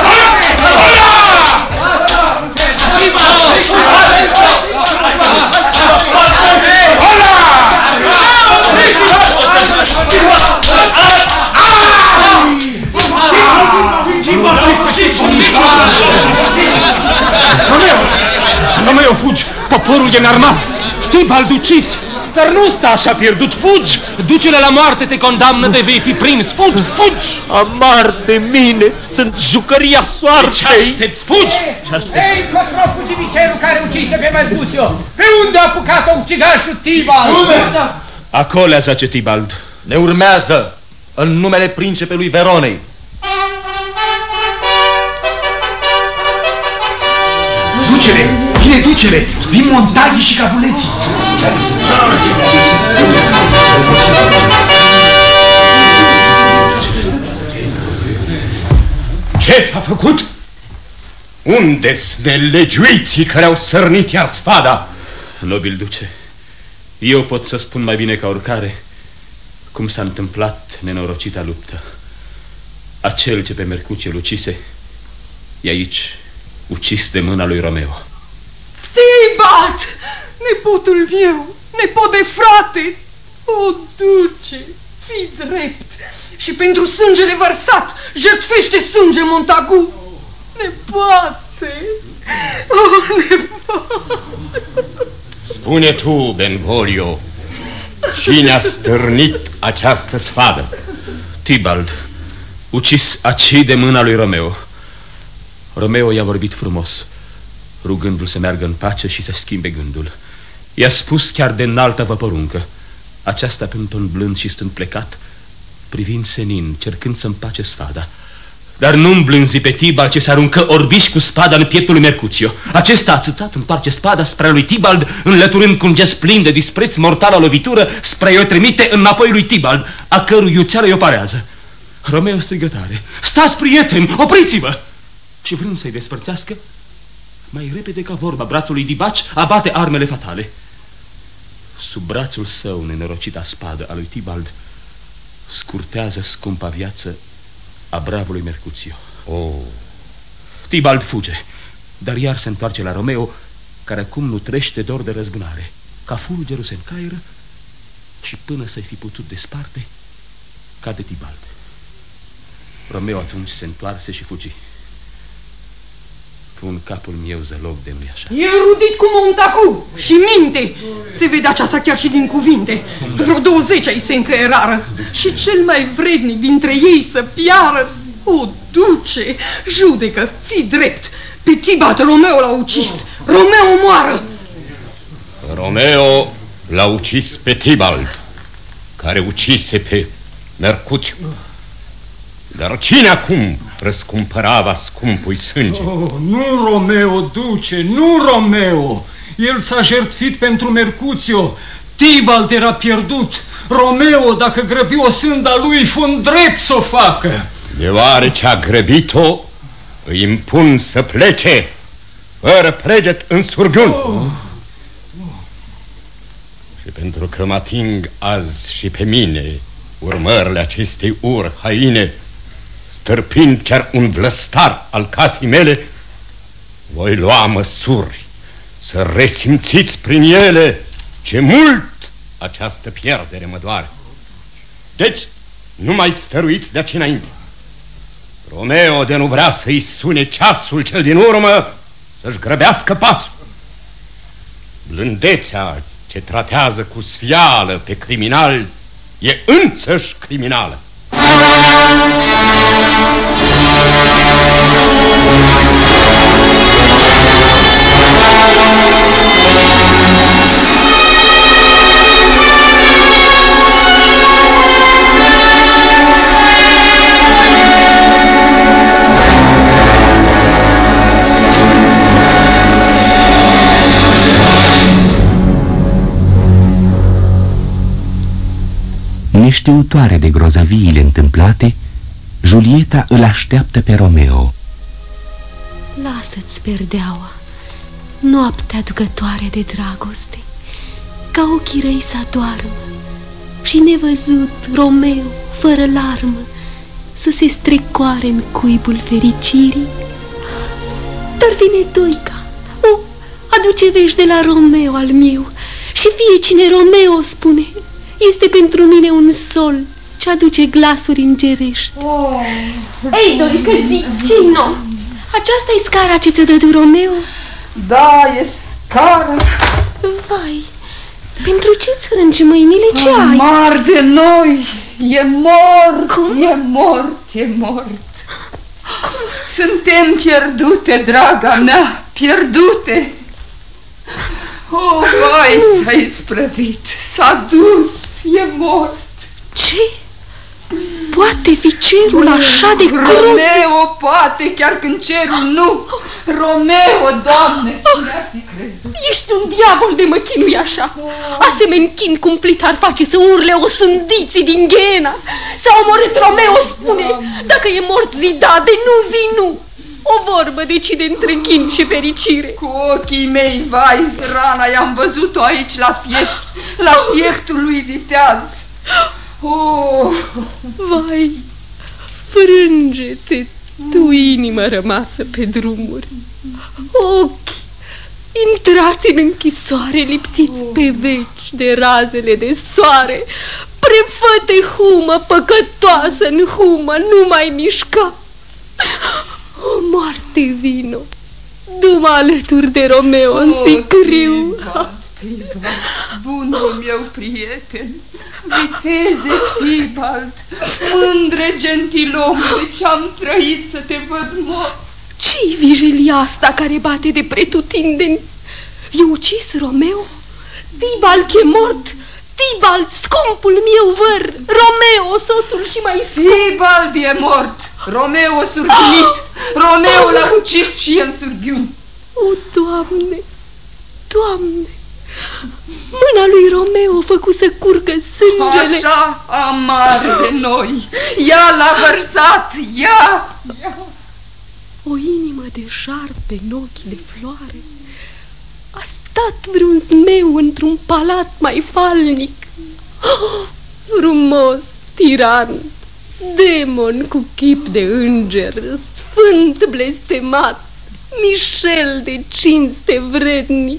Romeo, fugi! Poporul e înarmat! Tibald ucis! Dar nu sta așa pierdut, fugi! Duce-le la moarte, te condamnă de vei fi prins, fugi, fugi! Amar de mine, sunt jucăria soartei! Ce aștepți, fugi! Ce aștepți? Ei, cotro fugi mișerul care ucise pe Mercutio! Pe unde a apucat-o ucigașul Tibald? Acolo zace Tibald. Ne urmează în numele principelui Veronei. Ducele! Vine ducele! Vin Montaghi și Capuleții! Ce s-a făcut? Unde-s nelegiuiții care au stărnit iar spada? Nobil duce, eu pot să spun mai bine ca oricare cum s-a întâmplat nenorocita luptă. Acel ce pe Mercutio îl ucise E aici, ucis de mâna lui Romeo. Tibalt! Nepotul meu, nepot de frate! O, duce, fii drept! Și pentru sângele vărsat, jertfește sânge Montagu! Nepoate! O, nepoate! Spune tu, Benvolio, cine a stârnit această sfadă? Tibald, ucis aci de mâna lui Romeo. Romeo i-a vorbit frumos, rugându-l să meargă în pace și să schimbe gândul. I-a spus chiar de înaltă văpăruncă, aceasta pe un ton blând și stând plecat, privind senin, cercând să împace sfada. Dar nu îmblânzi pe Tibald, ce se aruncă orbiș cu spada în pieptul lui Mercutio. Acesta, ațățat, întoarce spada spre lui Tibald, înlăturând cu un gest plin de dispreț mortala lovitură, spre o trimite înapoi lui Tibald, a cărui iuțeală i-o parează. Romeo strigă tare: stați, prieteni, opriți-vă! Și vrând să-i despărțească, mai repede ca vorba brațul lui Dibaci abate armele fatale. Sub brațul său nenorocita spadă a lui Tibald scurtează scumpa viață a bravului Mercutio. Tibald fuge, dar iar se întoarce la Romeo, care acum nutrește dor de răzbunare. Ca fulgerul se încaieră și până să-i fi putut desparte, cade Tibald. Romeo atunci se întoarse și fugi. Pun capul meu zăloc de nu-i așa. E rudit cu Montagu și minte. Se vede aceasta chiar și din cuvinte. Vreo 20 ai se încăierară. Și cel mai vrednic dintre ei să piară. O, duce, judecă, fii drept. Pe Tibald Romeo l-a ucis. Romeo moară. Romeo l-a ucis pe Tibald, care ucise pe Mercutio. Dar cine acum răscumpărava scumpui sânge? Nu Romeo, duce, nu Romeo. El s-a jertfit pentru Mercutio. Tibald era pierdut. Romeo, dacă grăbi o sânda lui, fu-n drept să o facă. Deoarece a grăbit-o, îi impun să plece, fără preget în surghiun. Și pentru că mă ating azi și pe mine urmările acestei uri haine, stârpind chiar un vlăstar al casei mele, voi lua măsuri să resimțiți prin ele ce mult această pierdere mă doare. Deci, nu mai stăruiți de aici înainte. Romeo de nu vrea să-i sune ceasul cel din urmă, să-și grăbească pasul. Blândețea ce tratează cu sfială pe criminal e însăși criminală. Neștiutoare de grozaviile întâmplate, Julieta îl așteaptă pe Romeo. Lasă-ți perdeaua, noaptea aducătoare de dragoste, ca ochii răi să adoarmă și nevăzut Romeo, fără larmă, să se strecoare în cuibul fericirii. Dar vine Doica, aduce vești de la Romeo al meu, și fie cine Romeo spune, este pentru mine un sol ce aduce glasuri îngerești. Ei, Dorică, zi, cino? Aceasta-i scara ce ți-o dă de Romeo? Da, e scara. Vai, pentru ce-ți frângi mâinile? Ce ai? Mar de noi, e mort. Cum? E mort, e mort. Cum? Suntem pierdute, draga mea, pierdute. Oh, vai, s-a isprăvit, s-a dus, e mort. Ce? Poate fi cerul așa de crud? Romeo poate, chiar când cerul nu. Romeo, Doamne, cine ar fi crezut? Ești un diavol de mă chinui așa. Asemeni chin cumplit ar face să urle o sândiții din Ghena. S-a omorât Romeo, spune. Dacă e mort, zi da, de nu, zi nu. O vorbă decide între chin și fericire. Cu ochii mei, vai, rana i-am văzut-o aici la pieptul lui viteaz. Oh. Vai, frânge-te, Tu, inimă rămasă pe drumuri, ochi intrați în închisoare, lipsiți pe veci de razele de soare, prefăte humă, păcătoasă în humă, nu mai mișca. O moarte vino, du-mă alături de Romeo în sicriu. Bunul meu prieten, viteze Tibald, mândre gentilomule, ce-am trăit să te văd mort. Ce-i vijelia asta care bate de pretutindeni? E ucis Romeo? Tibald e mort? Tibald, scumpul meu văr, Romeo, soțul și mai scump. Tibald e mort, Romeo surghiunit, Romeo l-a ucis și el surghiun. O, Doamne, Doamne, mâna lui Romeo făcu să curgă sângele. Așa amar de noi, ea l-a vărsat, ea. O inimă de șarpe în ochi de floare. A stat vreun zmeu într-un palat mai falnic. Oh, frumos tiran, demon cu chip de înger, sfânt blestemat, Mișel de cinste vrednic.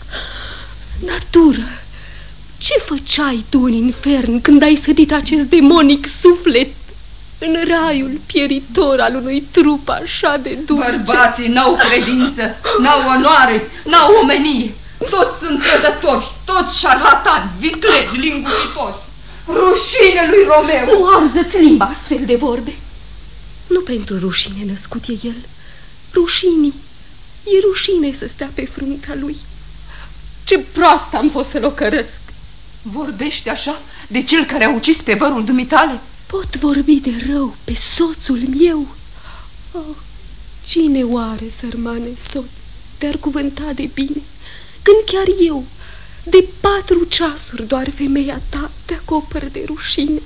Natură, ce făceai tu în infern când ai sădit acest demonic suflet în raiul pieritor al unui trup așa de dulce? Bărbații n-au credință, n-au onoare, n-au omenie. Toți sunt trădători, toți șarlatani, vicleni, lingușitori. Rușine lui Romeo! Nu auză-ți limba astfel de vorbe. Nu pentru rușine născut e el. Rușinii, e rușine să stea pe fruntea lui. Ce proastă am fost să-l ocărăsc. Vorbește așa de cel care a ucis pe vărul dumitale? Pot vorbi de rău pe soțul meu? Oh, cine oare, sărmane soț, te-ar cuvânta de bine, când chiar eu, de 4 ceasuri doar femeia ta, te acopăr de rușine?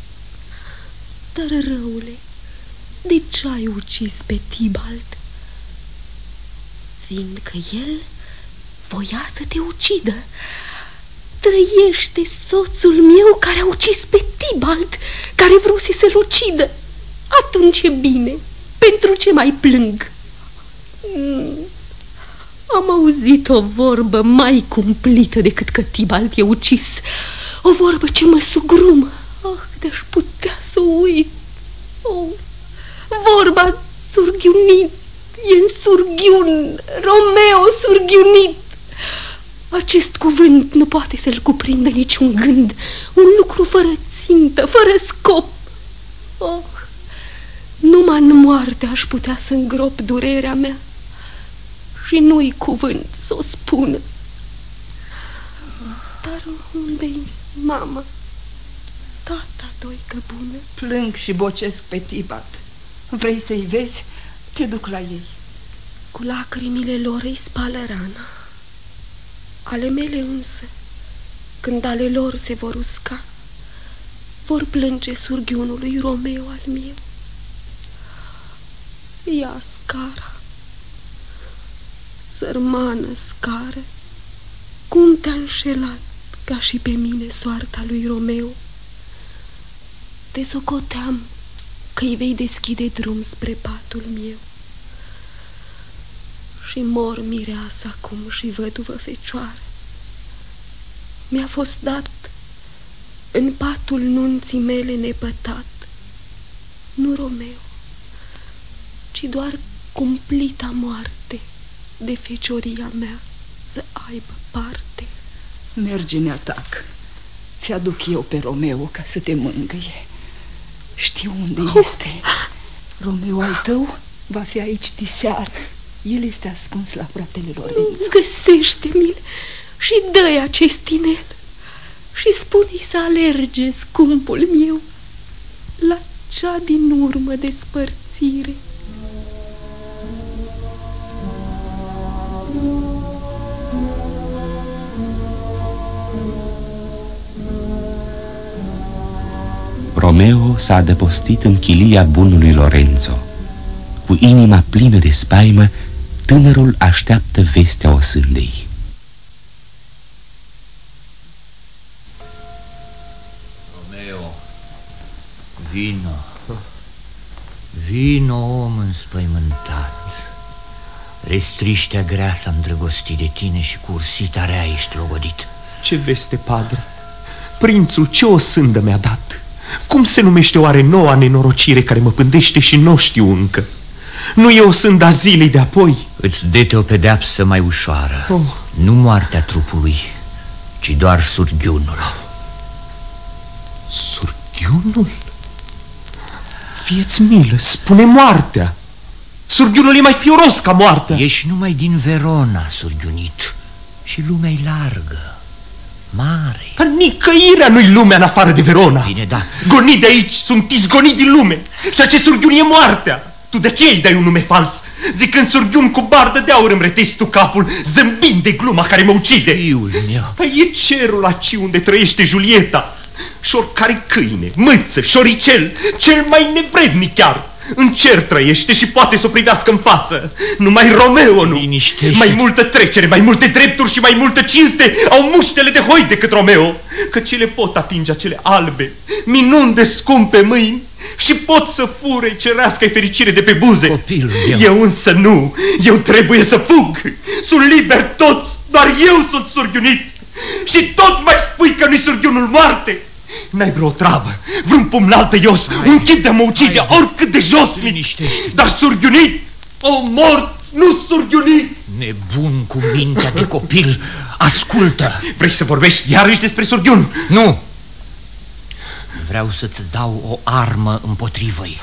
Dar, răule, de ce ai ucis pe Tibald? Fiindcă el voia să te ucidă. Trăiește soțul meu care a ucis pe Tibald, care vruse să-l ucidă. Atunci e bine. Pentru ce mai plâng? Am auzit o vorbă mai cumplită decât că Tibald e ucis. O vorbă ce mă sugrumă. De-aș putea să uit. Vorba surghiunit. E în surghiun. Romeo surghiunit. Acest cuvânt nu poate să-l cuprindă niciun gând. Un lucru fără țintă, fără scop. Numai în moarte aș putea să îngrop durerea mea și nu-i cuvânt să o spună. Dar unde-i mama? Tata, doică bună? Plâng și bocesc pe Tibald. Vrei să-i vezi? Te duc la ei. Cu lacrimile lor îi spală rana. Ale mele însă, când ale lor se vor usca, vor plânge surghiunul lui Romeo al meu. Ia, Scara, sărmană Scară, cum te-a înșelat ca și pe mine soarta lui Romeo? Te socoteam că îi vei deschide drum spre patul meu. Și mor mireasa acum și văduvă fecioară. Mi-a fost dat în patul nunții mele nepătat, nu Romeo, ci doar cumplita moarte de fecioria mea să aibă parte. Merge, ne-atac. Ți-aduc eu pe Romeo ca să te mângâie. Știu unde este. Romeo al tău va fi aici diseară. El este ascuns la fratele lor Renzo. Găsește-mi-l și dă-i acest inel și spune-i să alerge, scumpul meu, la cea din urmă despărțire. Romeo s-a adăpostit în chilia bunului Lorenzo. Cu inima plină de spaimă, tânărul așteaptă vestea osândei. Romeo, vino. Vino, om înspăimântat. Restriștea grea s-a îndrăgostit de tine și cu ursita rea ești logodit. Ce veste, padre? Prințul ce o sândă mi-a dat? Cum se numește oare noua nenorocire care mă pândește și nu știu încă? Nu e o sânda zilei de apoi? Îți dete o pedeapsă mai ușoară. Nu moartea trupului, ci doar surghiunul. Surghiunul? Fie-ți milă, spune moartea. Surghiunul e mai fioros ca moartea. Ești numai din Verona surghiunit și lumea-i largă, mare. Dar nicăirea nu-i lumea în afară de Verona. Bine, da. Gonii de aici sunt izgonii din lume și acest surghiun e moartea. Tu de ce îi dai un nume fals? Zicând surghiun cu bardă de aur îmi retezi tu capul, zâmbind de gluma care mă ucide. Fiul meu. Păi e cerul aci unde trăiește Julieta. Și oricare câine, mâță, șoricel, cel mai nevrednic chiar, în cer trăiește și poate să o privească în față. Numai Romeo nu. Liniștește. Mai multă trecere, mai multe drepturi și mai multă cinste au muștele de hoi decât Romeo, că cele pot atinge acele albe, minuni de scumpe mâini și pot să fure cerească-i fericire de pe buze. Copilul meu. Eu însă nu, eu trebuie să fug. Sunt liber toți, doar eu sunt surghiunit. Și tot mai spui că nu-i surghiunul moarte. N-ai vreo travă, vreun pumnal pe ios, un chip de mă ucide, oricât de josnic. Dar surghiunit, o mort, nu surghiunit. Nebun cu mintea de copil, ascultă. Vrei să vorbești iarăși despre surghiun? Nu. Vreau să-ți dau o armă împotrivă-i.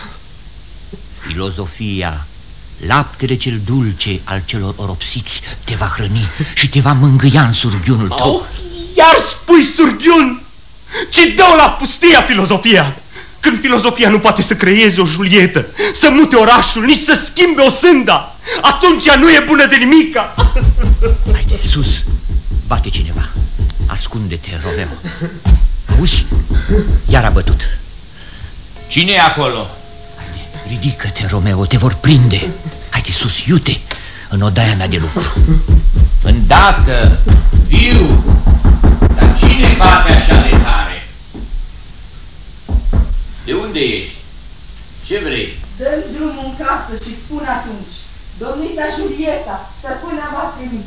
Filozofia, laptele cel dulce al celor oropsiți te va hrăni și te va mângâia în surghiunul tău. Iar spui surghiun? Ce dă la pustia filozofia? Când filozofia nu poate să creeze o Julietă, să mute orașul, nici să schimbe o sânda, atunci ea nu e bună de nimica. Haide, sus, bate cineva. Ascunde-te, Romeo. Auzi? Iar a bătut. Cine e acolo? Haide, ridică-te, Romeo, te vor prinde. Haide, sus, iute în odaia mea de lucru. Îndată, viu. Dar cine bate așa de tare? De unde ești? Ce vrei? Dă-mi drumul în casă și spun atunci: domnița Julieta, stăpâna v-a trimis.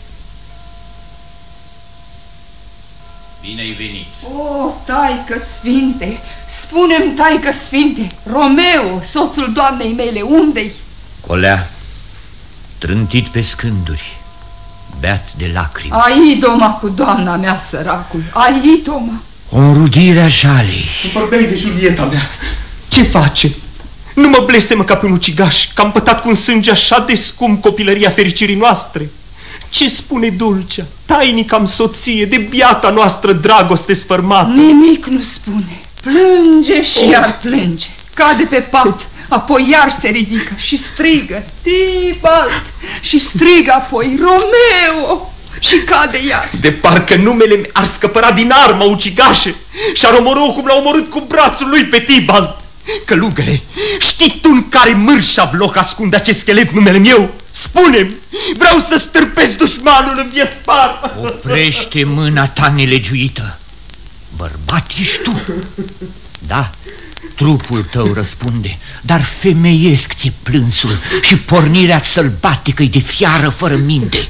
Bine ai venit. O, taică sfinte, spune-mi, taică sfinte, Romeo, soțul doamnei mele, unde-i? Colea, trântit pe scânduri, beat de lacrimi. Ai idoma cu doamna mea, săracul, ai idoma. O înrudire a jalei. Vorbeai de Julieta mea. Ce face? Nu mă blestemă ca pe un ucigaș, că am pătat cu un sânge așa de scump copilăria fericirii noastre. Ce spune dulcea, tainica-mi soție, de biata noastră dragoste sfărmată? Nimic nu spune. Plânge și iar plânge. Cade pe pat, apoi iar se ridică și strigă: Tibalt! Și strigă apoi: Romeo! Și cade iar. De parcă numele ar scăpăra din arma ucigașe și-ar omorâ cum l-a omorât cu brațul lui pe Tibalt. Călugăre, știi tu în care mârșav loc ascunde acest schelet numele meu? Spune-mi, vreau să stârpesc dușmanul în Viespar. Oprește mâna ta nelegiuită. Bărbat ești tu. Da, trupul tău răspunde, dar femeiesc ți-e plânsul și pornirea sălbatică-i de fiară fără minte.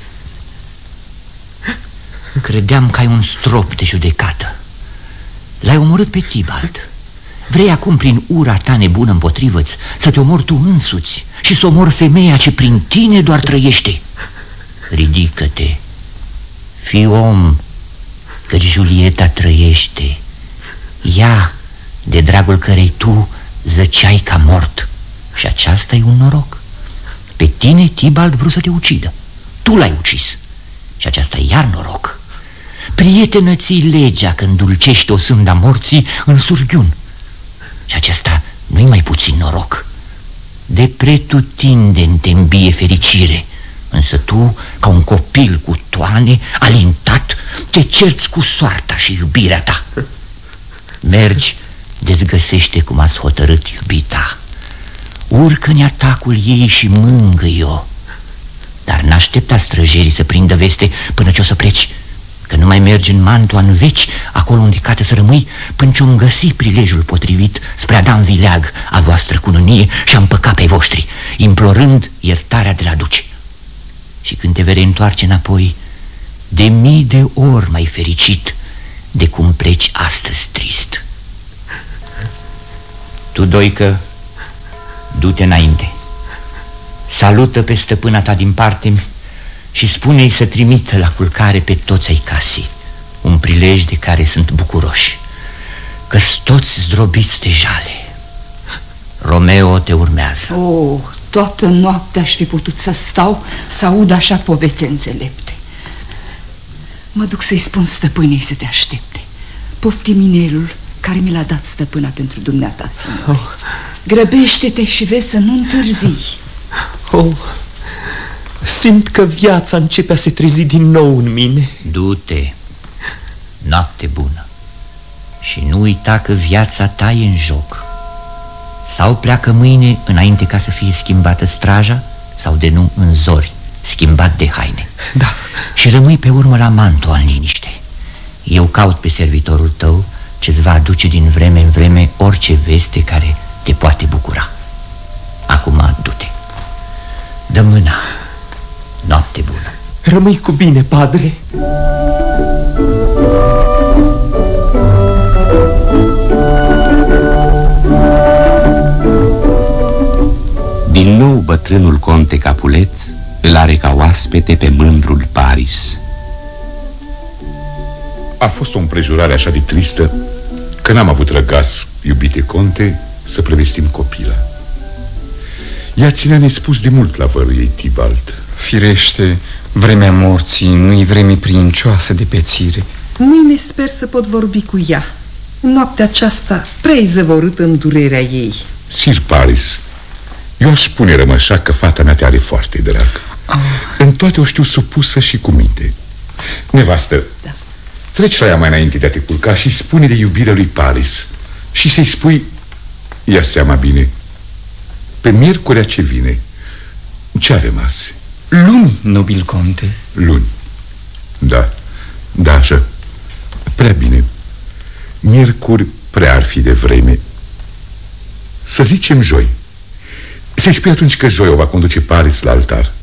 Credeam că ai un strop de judecată. L-ai omorât pe Tibalt. Vrei acum, prin ura ta nebună împotrivă-ți, să te omori tu însuți și să omori femeia ce prin tine doar trăiește. Ridică-te, fii om, căci Julieta trăiește. Ea, de dragul cărei tu zăceai ca mort. Și aceasta e un noroc. Pe tine Tibalt vrut să te ucidă. Tu l-ai ucis. Și aceasta e iar noroc. Prietenă ți-i legea când dulcește o sânda morții în surghiun. Și acesta nu-i mai puțin noroc. De pretutindeni te îmbie fericire, însă tu, ca un copil cu toane, alintat, te cerți cu soarta și iubirea ta. Mergi, dezgăsește cum ați hotărât iubita. Urcă-n atacul ei și mângâi-o. Dar n-aștepta străjerii să prindă veste până ce o să pleci, că nu mai mergi în Mantua în veci, acolo unde cate să rămâi, până ce-om găsi prilejul potrivit spre a da în vileag a voastră cununie și a împăca pe voștri, implorând iertarea de la duce. Și când te vei întoarce înapoi, de mii de ori mai fericit de cum pleci astăzi trist. Tu, Doică, du-te înainte. Salută pe stăpâna ta din parte și spune-i să trimită la culcare pe toți ai casei, un prilej de care sunt bucuroși, că-s toți zdrobiți de jale. Romeo te urmează. Oh, toată noaptea aș fi putut să stau să aud așa poveste înțelepte. Mă duc să-i spun stăpânei să te aștepte. Poftim inelul care mi l-a dat stăpâna pentru dumneata, Signore. Grăbește-te și vezi să nu întârzii. Oh, simt că viața începe a se trezi din nou în mine. Du-te, noapte bună. Și nu uita că viața ta e în joc. Sau pleacă mâine înainte ca să fie schimbată straja, sau de nu în zori, schimbat de haine. Da. Și rămâi pe urmă la Mantua în liniște. Eu caut pe servitorul tău ce-ți va aduce din vreme în vreme orice veste care te poate bucura. Acum du-te. Dă mâna. Noapte bună. Rămâi cu bine, padre. Din nou bătrânul conte Capulet îl are ca oaspete pe mândrul Paris. A fost o împrejurare așa de tristă că n-am avut răgaz, iubite conte, să prevestim copila. Ea ținea nespus de mult la vărul ei, Tibalt. Firește, vremea morții nu-i vreme princioasă de pețire. Mâine sper să pot vorbi cu ea. În noaptea aceasta prea-i zăvorâtă în durerea ei. Sir Paris, eu aș spune rămășa că fata mea te are foarte drag. În toate o știu supusă și cu minte. Nevastă, da. Treci la ea mai înainte de a te culca și spune de iubirea lui Paris. Și să-i spui, ia seama bine, pe miercurea ce vine, ce avem azi? Luni, nobil conte. Luni, da, da, așa. Prea bine. Miercuri prea ar fi de vreme. Să zicem joi. Să-i spui atunci că joi o va conduce Paris la altar.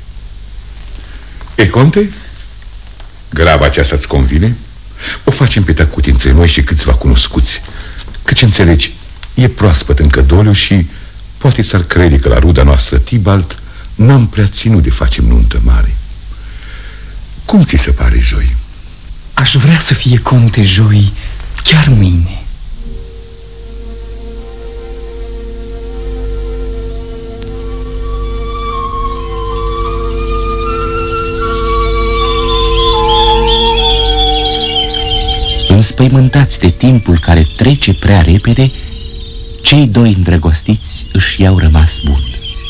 E, conte? Graba aceasta îți convine? O facem pe tăcuti între noi și câțiva cunoscuți. Căci înțelegi, e proaspăt încă doliu și poate s-ar crede că la ruda noastră Tibalt n-am prea ținut de facem nuntă mare. Cum ți se pare joi? Aș vrea să fie, conte, joi, chiar mâine. Înspăimântați de timpul care trece prea repede, cei doi îndrăgostiți își i-au rămas bun.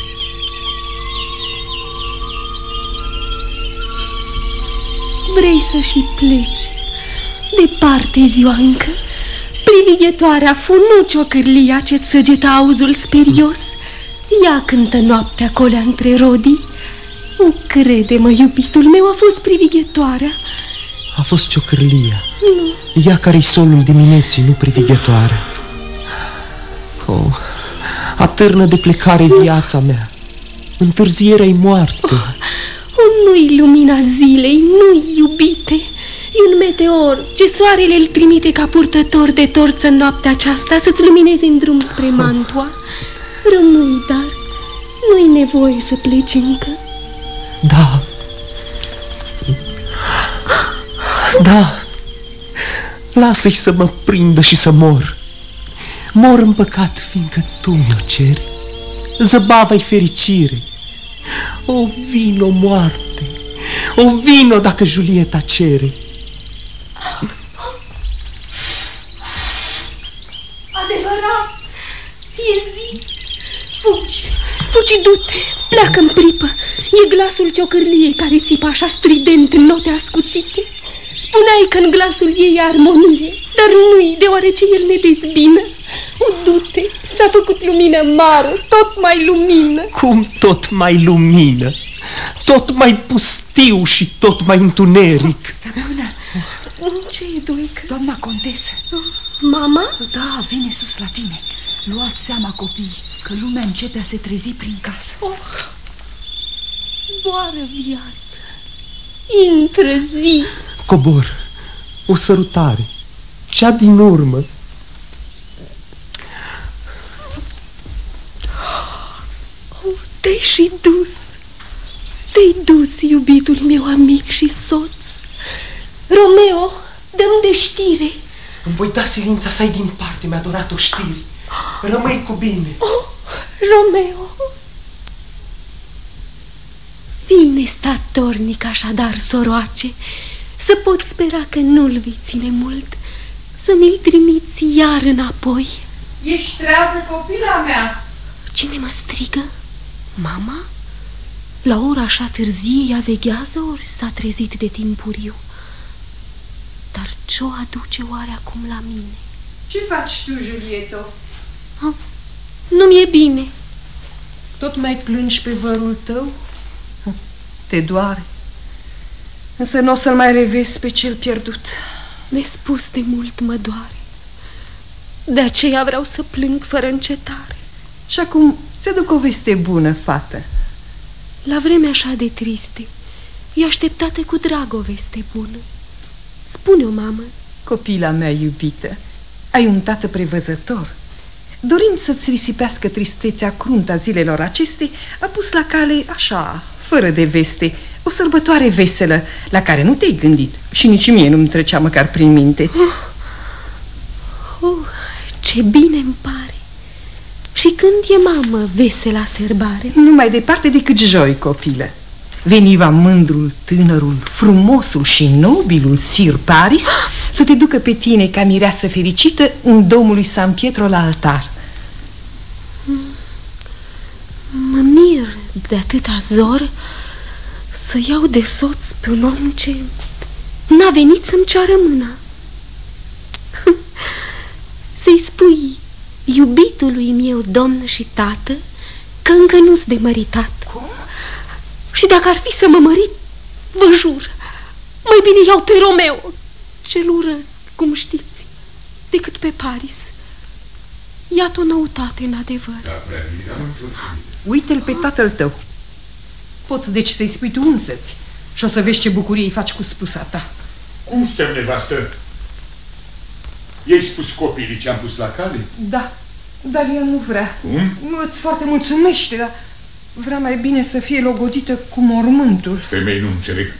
Vrei să și pleci? Departe ziua încă, privighetoarea funu ciocârlia ce-ți săgeta auzul sperios. Ea cântă noaptea colea între rodii. O, crede-mă, iubitul meu, a fost privighetoarea. A fost ciocârlia. Nu. Ea care-i solul dimineții, nu privighetoarea. Oh, atârnă de plecare viața mea. Întârzierea-i moarte. Nu-i lumina zilei, nu-i iubite. E un meteor ce soarele îl trimite ca purtător de torță în noaptea aceasta să-ți lumineze în drum spre Mantua. Rămâi, dar nu-i nevoie să pleci încă. Da. Da. Lasă-i să mă prindă și să mor. Mor în păcat, fiindcă tu mi-o ceri. Zăbava-i fericire. O, vino, moarte. O, vino dacă Julieta cere. Adevărat, e zi. Fugi, fugi, du-te, pleacă în pripă. E glasul ciocârliei care țipă așa strident în note ascuțite. Spuneai că în glasul ei e armonie, dar nu-i, deoarece el ne dezbină. O, du-te, s-a făcut lumină mare, tot mai lumină. Cum tot mai lumină? Tot mai pustiu și tot mai întuneric. Stăpână, Ce e, Duică? Doamna contesă. Mama? Da, vine sus la tine. Luați seama, copii, că lumea începe a se trezi prin casă. Zboară viață. Intră zi. Cobor, o sărutare. Cea din urmă. Te-ai și dus. Te-ai dus, iubitul meu amic și soț. Romeo, dă-mi de știre. Îmi voi da silința să ai din parte, mi-a dorat o știri. Rămâi cu bine. Romeo. Fii nestatornic așadar, soroace, să pot spera că nu-l vei ține mult, să mi-l trimiți iar înapoi. Ești trează, copila mea? Cine mă strigă? Mama? La ora așa târzie ea veghează ori s-a trezit de timpuriu? Dar ce-o aduce oare acum la mine? Ce faci tu, Julieto? Nu mi-e bine. Tot mai plângi pe vărul tău? Te doare. Însă nu o să-l mai revezi pe cel pierdut. Nespus de mult mă doare. De aceea vreau să plâng fără încetare. Și acum ți-aduc o veste bună, fată. La vreme așa de triste, e așteptată cu drag o veste bună. Spune-o, mamă. Copila mea iubită, ai un tată prevăzător. Dorind să-ți risipească tristețea cruntă a zilelor acestei, a pus la cale, așa, fără de veste, o sărbătoare veselă, la care nu te-ai gândit și nici mie nu-mi trecea măcar prin minte. Ce bine îmi pare. Și când e, mamă, vesela sărbare? Nu mai departe decât joi, copilă. Veniva mândrul, tânărul, frumosul și nobilul Sir Paris să te ducă pe tine ca mireasă fericită în domul lui San Pietro la altar. Mă mir de atâta zor să iau de soț pe un om ce n-a venit să-mi ceară mâna. Să-i spui iubitului meu domn și tată că încă nu-s de măritat. Cum? Și dacă ar fi să mă mărit, vă jur, mai bine iau pe Romeo, ce-l urăsc, cum știți, decât pe Paris. Iată o noutate, în adevăr. Uite-l pe tatăl tău. Poți deci să-i spui tu însăți și o să vezi ce bucurie îi faci cu spusa ta. Cum suntem, nevastă? I-ai spus copiii ce am pus la cale? Da, dar el nu vrea. Cum? Îți foarte mulțumește, dar vrea mai bine să fie logodită cu mormântul. Femei, nu înțeleg.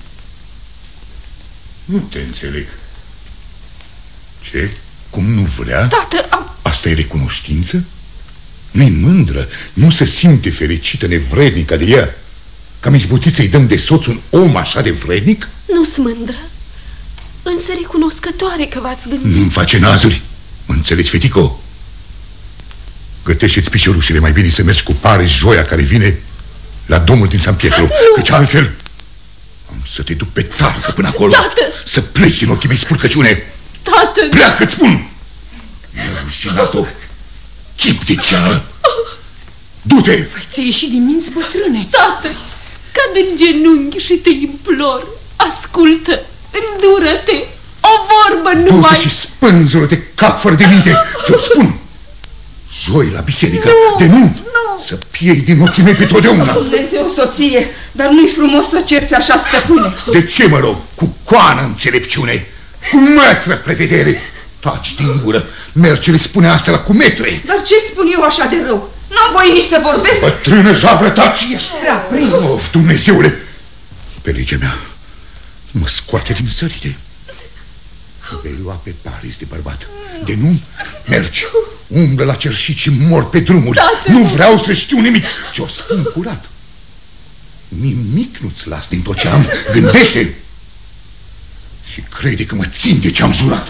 Nu te înțeleg. Ce? Cum nu vrea? Tată, Asta e recunoștință? Nu-i mândră, nu se simte fericită, nevrednică de ea. Că am izbutit să-i dăm de soț un om așa de vrednic? Nu-s mândră, însă recunoscătoare că v-ați gândit. Nu-mi face nazuri. Mă înțelegi, fetico? Gătește-ți piciorușile, mai bine să mergi cu Paris joia care vine la domnul din San Pietro, căci altfel am să te duc pe tarcă până acolo. Tată! Să pleci din ochii mei spurcăciune. Tată! Pleacă-ți spun! Rușinatul, chip de ceară. Du-te! Ți-ai ieșit din minți, bătrâne. Tată, cad în genunchi și te implor. Ascultă, îndură-te. O vorbă numai. Du-te și spânzură de cap fără de minte. Ți-o spun. Joi la biserică, de nunt. Să piei din ochii mei pe totdeauna. Dumnezeu, soție, dar nu-i frumos să o cerți așa, stăpâne. De ce, mă rog? Cu coană înțelepciune, cu metră prevedere. Taci din gură, Mercele spune asta la cu metre. Dar ce spun eu așa de rău? N-am voie nici să vorbesc. Bătrână javră, taci! Ești prea prins. Of, Dumnezeule! Pe legea mea, mă scoate din sărite. Vei lua pe Paris de bărbat. De nu, mergi, umblă la cerșit și mor pe drumuri. Nu vreau să știu nimic. Ți-o spun curat. Nimic nu-ți las din tot ce am. Gândește și crede că mă țin de ce-am jurat.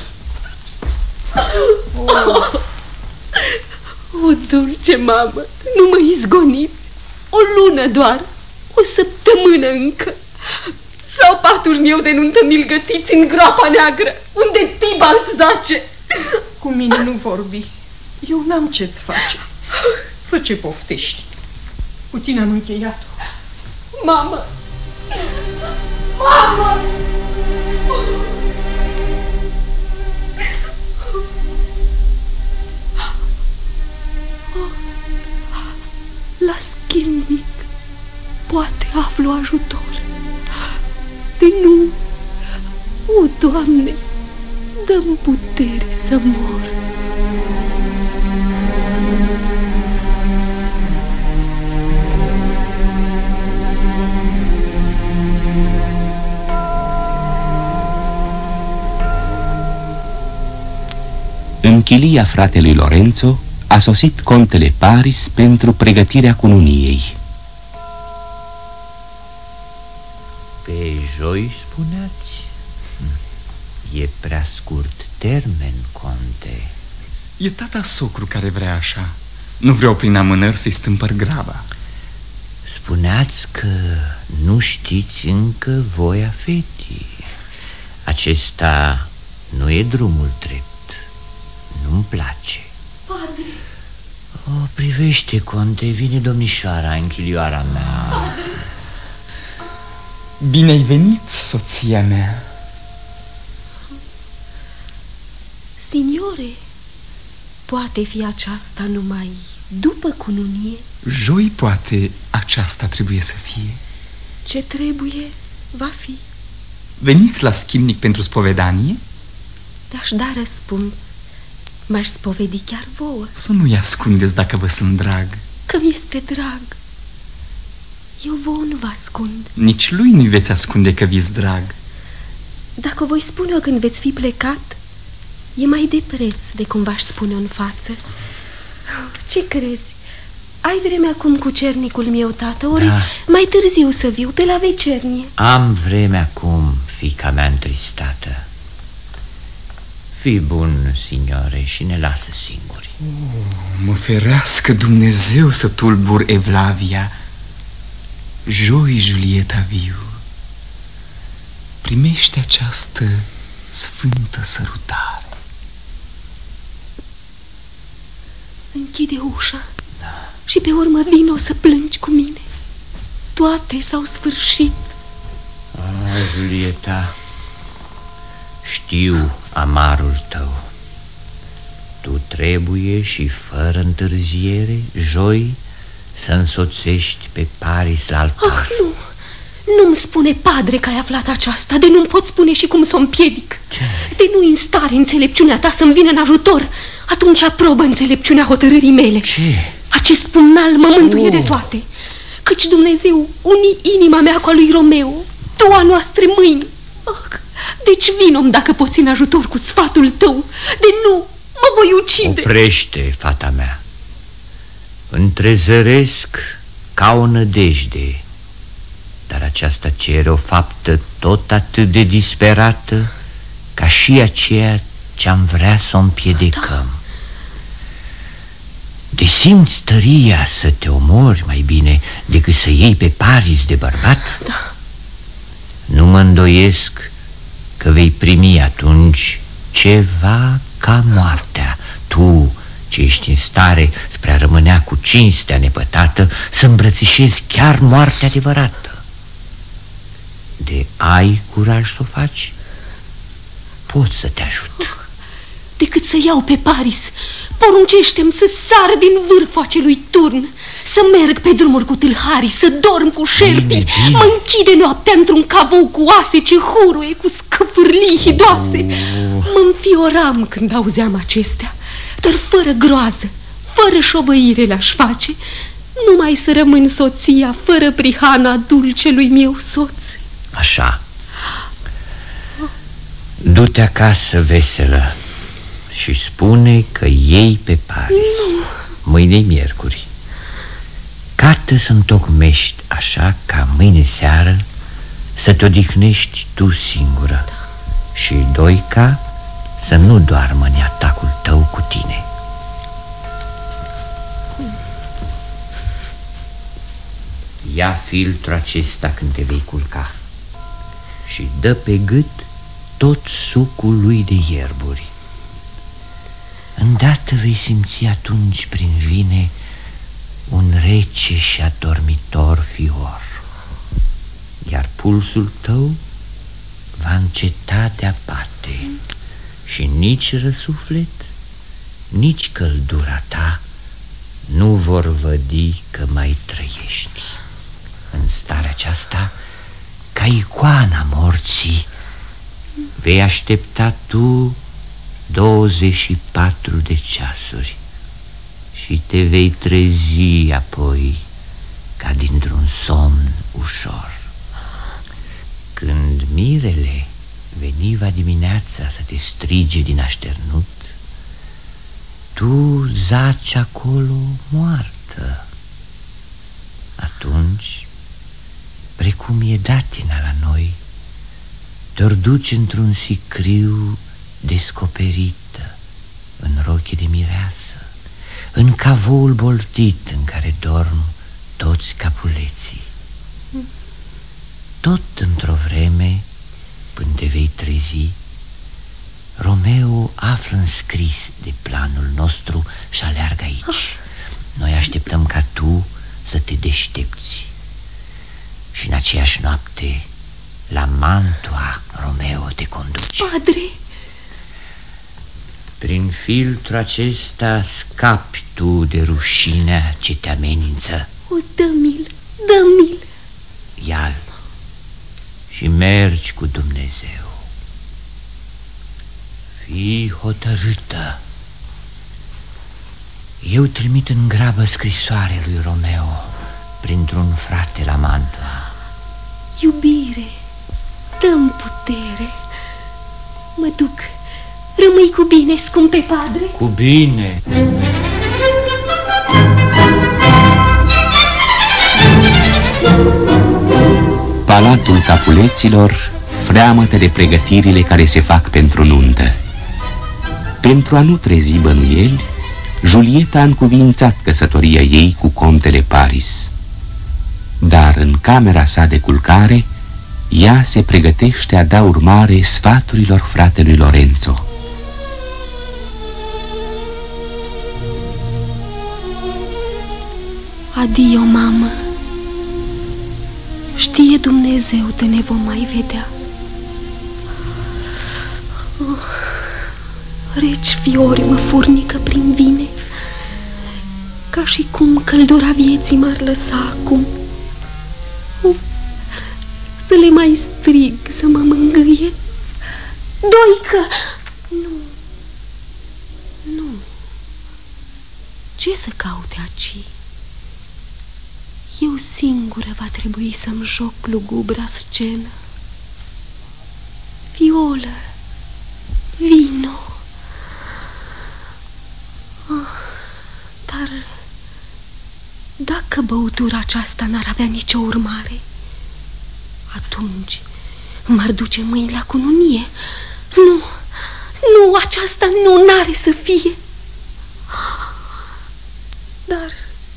O, dulce mamă, nu mă izgoniți. O lună doar, o săptămână încă. Sau patul meu de nuntă mi-l gătiți în groapa neagră, unde Tibalt zace. Cu mine nu vorbi. Eu n-am ce-ți face. Fă ce poftești. Cu tine am încheiat-o. Mamă! Mamă! aflu ajutor. De nu, o, Doamne, dă-mi putere să mor. În chilia fratelui Lorenzo a sosit contele Paris pentru pregătirea cununiei. Pe joi, spuneați? E prea scurt termen, conte. E tata socru care vrea așa. Nu vreau prin amânări să-i stâmpăr graba. Spuneați că nu știți încă voia fetii. Acesta nu e drumul drept. Nu-mi place. Padre! O, privește, conte, vine domnișoara în chilioara mea. Padre! Bine-ai venit, soția mea. Signore, poate fi aceasta numai după cununie? Joi, poate, aceasta trebuie să fie. Ce trebuie, va fi. Veniți la schimnic pentru spovedanie? Te-aș da răspuns. M-aș spovedi chiar vouă. Să nu-i ascundeți dacă vă sunt drag. Că mi-este drag. Eu vouă nu vă ascund. Nici lui nu-i veți ascunde că vi-s drag. Dacă o voi spune-o când veți fi plecat, e mai de preț de cum v-aș spune-o în față. Ce crezi? Ai vreme acum cu cernicul meu, tată? Ori mai târziu să viu, pe la vecernie? Am vreme acum, fiica mea întristată. Fii bun, signore, și ne lasă singuri. Mă ferească Dumnezeu să tulbur Evlavia. Joi, Julieta viu, primește această sfântă sărutare. Închide ușa. Da. Și pe urmă vino să plângi cu mine. Toate s-au sfârșit. Julieta, știu amarul tău. Tu trebuie și fără întârziere, joi, să însoțești pe Paris la altar. Ah, nu! Nu-mi spune, padre, că ai aflat aceasta. De nu-mi pot spune și cum să o împiedic. Ce? De nu-i în stare înțelepciunea ta să-mi vină în ajutor. Atunci aprobă înțelepciunea hotărârii mele. Ce? Acest pumnal mă mântuie de toate. Căci Dumnezeu uni inima mea cu a lui Romeo, două noastre mâini. Ah, deci vino-mi dacă poți în ajutor cu sfatul tău. De nu, mă voi ucide. Oprește, fata mea. Întrezăresc ca o nădejde, dar aceasta cere o faptă tot atât de disperată ca și aceea ce-am vrea să o împiedicăm. Da. De simți tăria să te omori mai bine decât să iei pe Paris de bărbat? Da. Nu mă îndoiesc că vei primi atunci ceva ca moartea. Tu, ce ești în stare spre a rămânea cu cinstea nepătată, să îmbrățișezi chiar moartea adevărată. De ai curaj să o faci? Pot să te ajut. Decât să iau pe Paris, poruncește-mi să sar din vârful acelui turn, să merg pe drumuri cu tâlharii, să dorm cu șerpii, mă închide noaptea într-un cavou cu oase ce huruie, cu scăfârlii hidoase. Mă înfioram când auzeam acestea, dar fără groază, fără șovăire le-aș face, numai să rămân soția fără prihana dulcelui meu soț. Așa. Du-te acasă veselă și spune că iei pe Paris. Nu. Mâine-i miercuri. Cată să întocmești așa ca mâine seară să te odihnești tu singură. Da. Și Doica să nu doarmă în atacul tău cu tine. Ia filtrul acesta când te vei culca și dă pe gât tot sucul lui de ierburi. Îndată vei simți atunci prin vine un rece și adormitor fior, iar pulsul tău va înceta de apate și nici răsuflet, nici căldura ta nu vor vădi că mai trăiești. În starea aceasta, ca icoana morții, vei aștepta tu 24 de ceasuri și te vei trezi apoi ca dintr-un somn ușor. Când mirele veniva dimineața să te strige din așternut, tu zaci acolo moartă. Atunci, precum e datina la noi, te-or duce într-un sicriu descoperită, în rochie de mireasă, în cavoul boltit în care dorm toți capuleții. Tot într-o vreme, până te vei trezi, Romeo află înscris de planul nostru și aleargă aici. Noi așteptăm ca tu să te deștepți. Și în aceeași noapte, la Mantua, Romeo te conduce. Padre! Prin filtrul acesta scapi tu de rușinea ce te amenință. O, dă-mi-l, dă-mi-l! Ia-l și mergi cu Dumnezeu. Fii hotărâtă. Eu trimit în grabă scrisoare lui Romeo printr-un frate la Mantua. Iubire, dă-mi putere. Mă duc. Rămâi cu bine, scumpe padre. Cu bine. Palatul Capuleților freamătă de pregătirile care se fac pentru nuntă. Pentru a nu trezi bănuieli, Julieta a încuviințat căsătoria ei cu contele Paris. Dar în camera sa de culcare, ea se pregătește a da urmare sfaturilor fratelui Lorenzo. Adio, mamă. Știe Dumnezeu că ne vom mai vedea. Reci fiori mă furnică prin vine, ca și cum căldura vieții m-ar lăsa acum. Să le mai strig să mă mângâie. Doică! Nu, nu. Ce să caute aici? Eu singură va trebui să-mi joc lugubra scenă. Violă, vino. Dar dacă băutura aceasta n-ar avea nicio urmare, atunci m-ar duce mâini la cununie. Nu, nu, aceasta nu, n-are să fie. Dar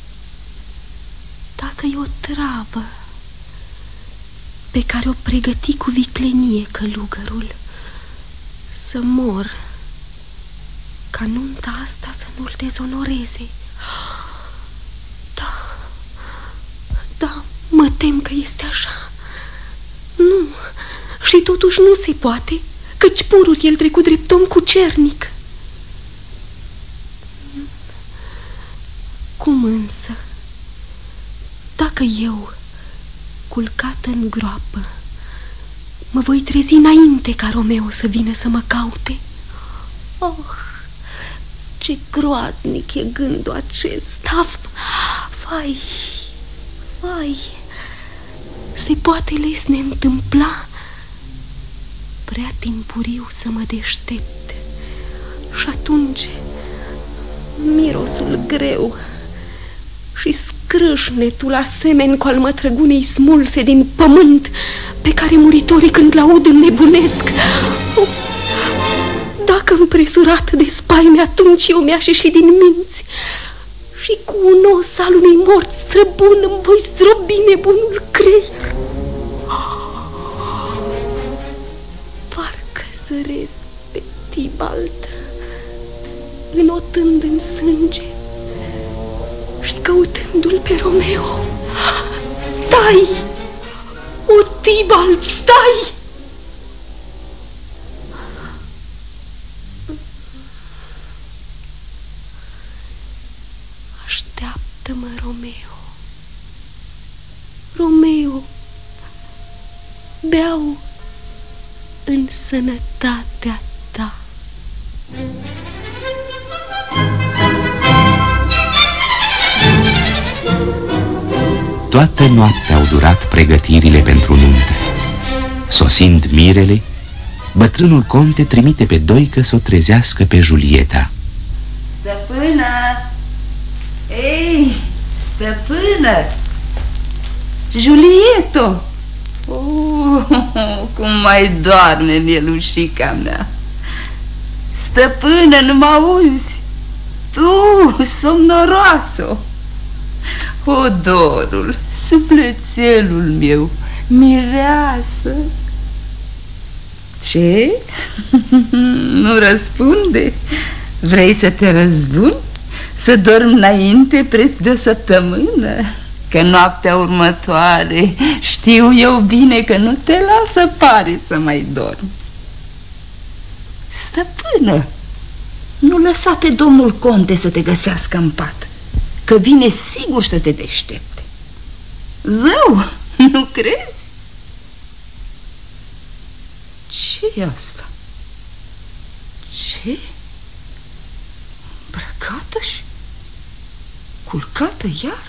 dacă e o travă pe care o pregăti cu viclenie călugărul, să mor, ca nunta asta să nu-l dezonoreze. Da, mă tem că este așa. Nu, și totuși nu se poate, căci pururi el trecut drept om cucernic. Cum însă, dacă eu, culcată în groapă, mă voi trezi înainte ca Romeo să vină să mă caute? Oh, ce groaznic e gândul acesta! Vai, vai, se poate lesne întâmpla prea timpuriu să mă deștept. Și atunci mirosul greu și scrâșnetul asemeni cu al mătrăgunei smulse din pământ, pe care muritorii când l-aud înnebunesc. Oh, dacă împresurată de spaime, atunci eu mi-aș ieși din minți și cu un os al unui mort străbun îmi voi zdrobi nebunul creier. Parcă zăresc pe Tibald, înotând în sânge și căutându-l pe Romeo. Stai! O, Tibald, stai! Așteaptă-mă, Romeo. Romeo, beau în sănătatea ta. Toată noaptea au durat pregătirile pentru nuntă. Sosind mirele, bătrânul conte trimite pe Doică să o trezească pe Julieta. Stăpână! Ei, stăpână! Julieto! Cum mai doarme mielușica mea! Stăpână, nu mă auzi? Tu, somnoroasă! O, dorul, sufletelul meu, mireasă! Ce? Nu răspunde? Vrei să te răzbun? Să dorm înainte preț de o săptămână? Că noaptea următoare știu eu bine că nu te lasă pare să mai dormi. Stăpână, nu lăsa pe domnul conte să te găsească în pat, că vine sigur să te deștepte. Zău, nu crezi? Ce-i asta? Ce? Îmbrăcată și culcată iar?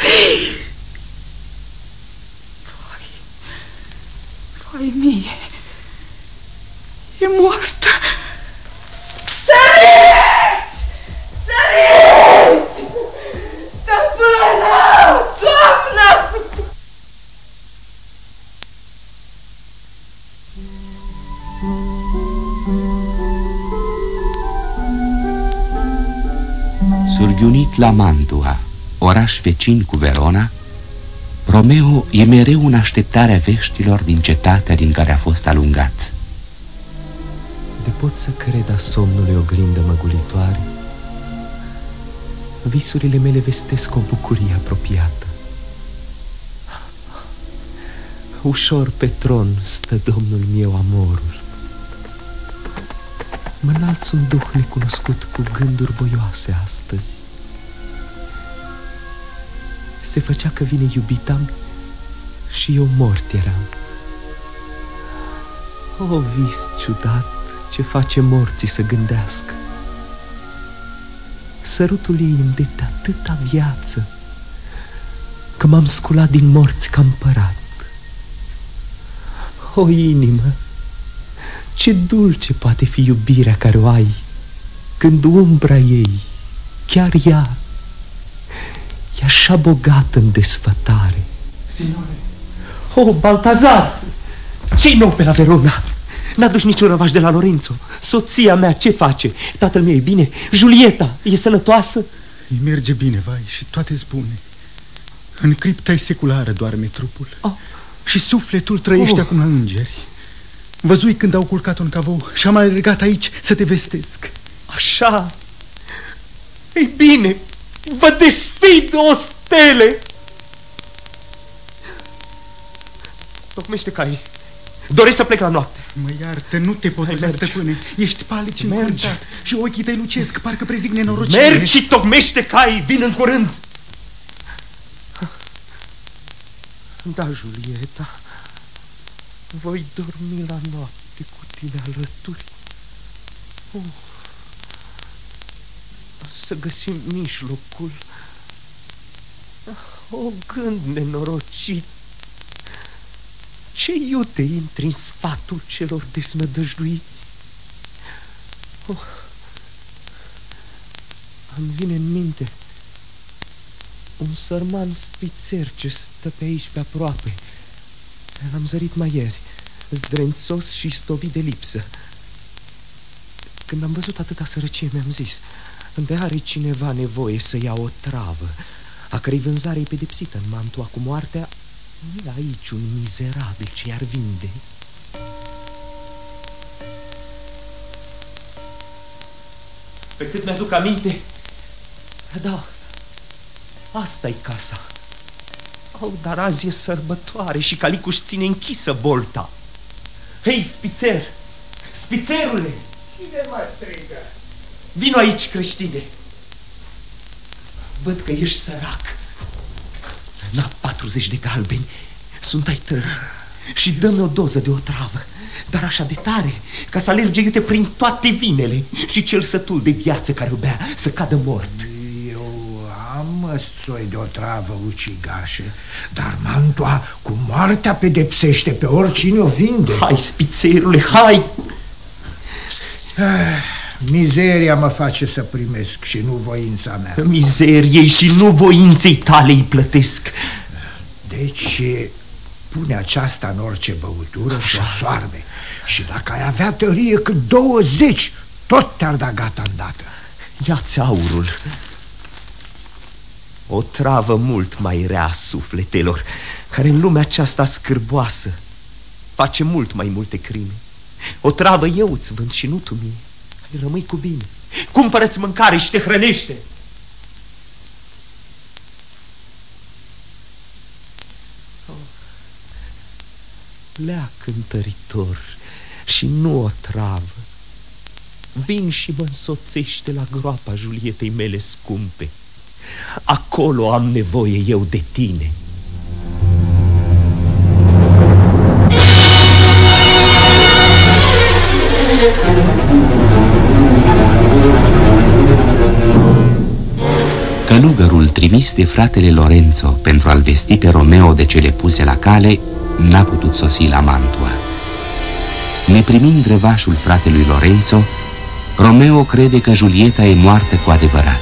Vai mie, e moartă! Săriți! Săriți! Stăpână! Doamnă! Surghiunit la Mantua, oraș vecin cu Verona, Romeo e mereu în așteptarea veștilor din cetatea din care a fost alungat. De pot să cred a somnului oglindă măgulitoare, visurile mele vestesc o bucurie apropiată. Ușor pe tron stă domnul meu amorul. Mă înalț un duh necunoscut cu gânduri voioase astăzi. Se făcea că vine iubitam și eu mort eram. O, vis ciudat ce face morții să gândească. Sărutul ei îmi dete atâta viață că m-am sculat din morți ca împărat. O, inimă, ce dulce poate fi iubirea care o ai când umbra ei, chiar ea, e așa bogată în desfătare. Signore! O, Baltazar! Ce-i nou pe la Verona? N-aduci niciun răvaș de la Lorenzo? Soția mea ce face? Tatăl meu e bine? Julieta e sănătoasă? Îi merge bine, vai, și toate spune. În cripta seculară doarme trupul. Și sufletul trăiește acum la îngeri. Văzui când au culcat un cavou și am alergat aici să te vestesc. Așa? Ei bine, vă desfid o stele! Tocmește caii. Doresc să plec la noapte. Mă iartă, nu te pot lăsa, stăpâne. Ești palid și încruntat și ochii tăi lucesc, parcă prezic nenorocire. Mergi și tocmește caii, vin în curând. Da, Julieta, voi dormi la noapte cu tine alături. Să găsim mijlocul. O, gând nenorocit. Ce iute intri în sfatul celor desnădăjduiți. Îmi vine în minte un sărman spițer ce stă pe aici pe aproape. L-am zărit mai ieri, zdrențos și stovit de lipsă. Când am văzut atâta sărăcie, mi-am zis: unde are cineva nevoie să ia o travă, a cărei vânzare e pedepsită în Mantua cu moartea, nu e aici un mizerabil ce i-ar vinde. Pe cât mi-aduc aminte, da, asta-i casa. Dar azi e sărbătoare și Calicuș ține închisă bolta. Hei, spițer! Spițerule! Cine mă strigă? Vino aici, creștine. Văd că ești sărac. N-a 4 40 de galbeni sunt ai tăi și dă-mi o doză de otravă, dar așa de tare, ca să alerge iute prin toate vinele și cel sătul de viață care o bea să cadă mort. Eu am soi de otravă, ucigașe, dar mantua cu moartea pedepsește pe oricine o vinde. Hai, spițerule, hai! Mizeria mă face să primesc și nu voința mea. Mizeriei și nu voinței tale îi plătesc. Deci pune aceasta în orice băutură și o soarbe. Și dacă ai avea tărie cât 20, tot te-ar da gata îndată. Ia-ți aurul. O travă mult mai rea a sufletelor, care în lumea aceasta scârboasă face mult mai multe crime. O travă eu îți vând și nu tu mie. Rămâi cu bine. Cumpără-ți mâncare și te hrănește. Lea cântăritor și nu o travă. Vin și mă însoțește la groapa Julietei mele scumpe. Acolo am nevoie eu de tine. Călugărul trimis de fratele Lorenzo pentru a-l vesti pe Romeo de cele puse la cale n-a putut sosi la Mantua. Neprimind răvașul fratelui Lorenzo, Romeo crede că Julieta e moartă cu adevărat.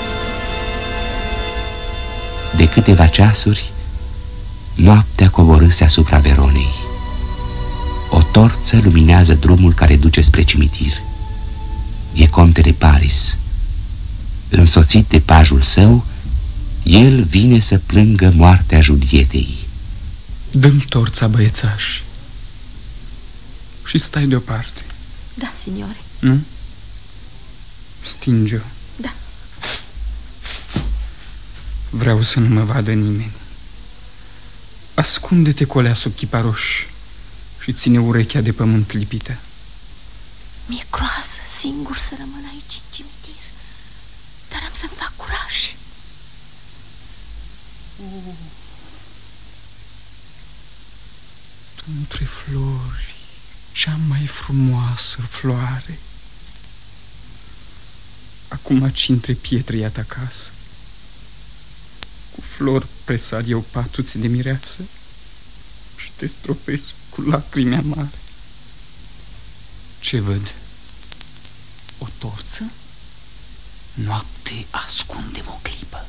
De câteva ceasuri, noaptea coborâse asupra Veronei. O torță luminează drumul care duce spre cimitir. E contele Paris. Însoțit de pajul său, el vine să plângă moartea Julietei. Dă-mi torța, băiețaș, și stai deoparte. Da, signore. Nu? Stinge-o. Da. Vreau să nu mă vadă nimeni. Ascunde-te colea sub chiparoș și ține urechea de pământ lipită. Mi-e groază singur să rămân aici în cimitir, dar am să-mi fac curaj. Tu între flori, cea mai frumoasă floare. Acum aci între pietre iată acasă. Cu flori presar eu patuțe de mireasă și te stropesc cu lacrimi amare. Ce văd? O torță? Noapte, ascunde-mă o clipă.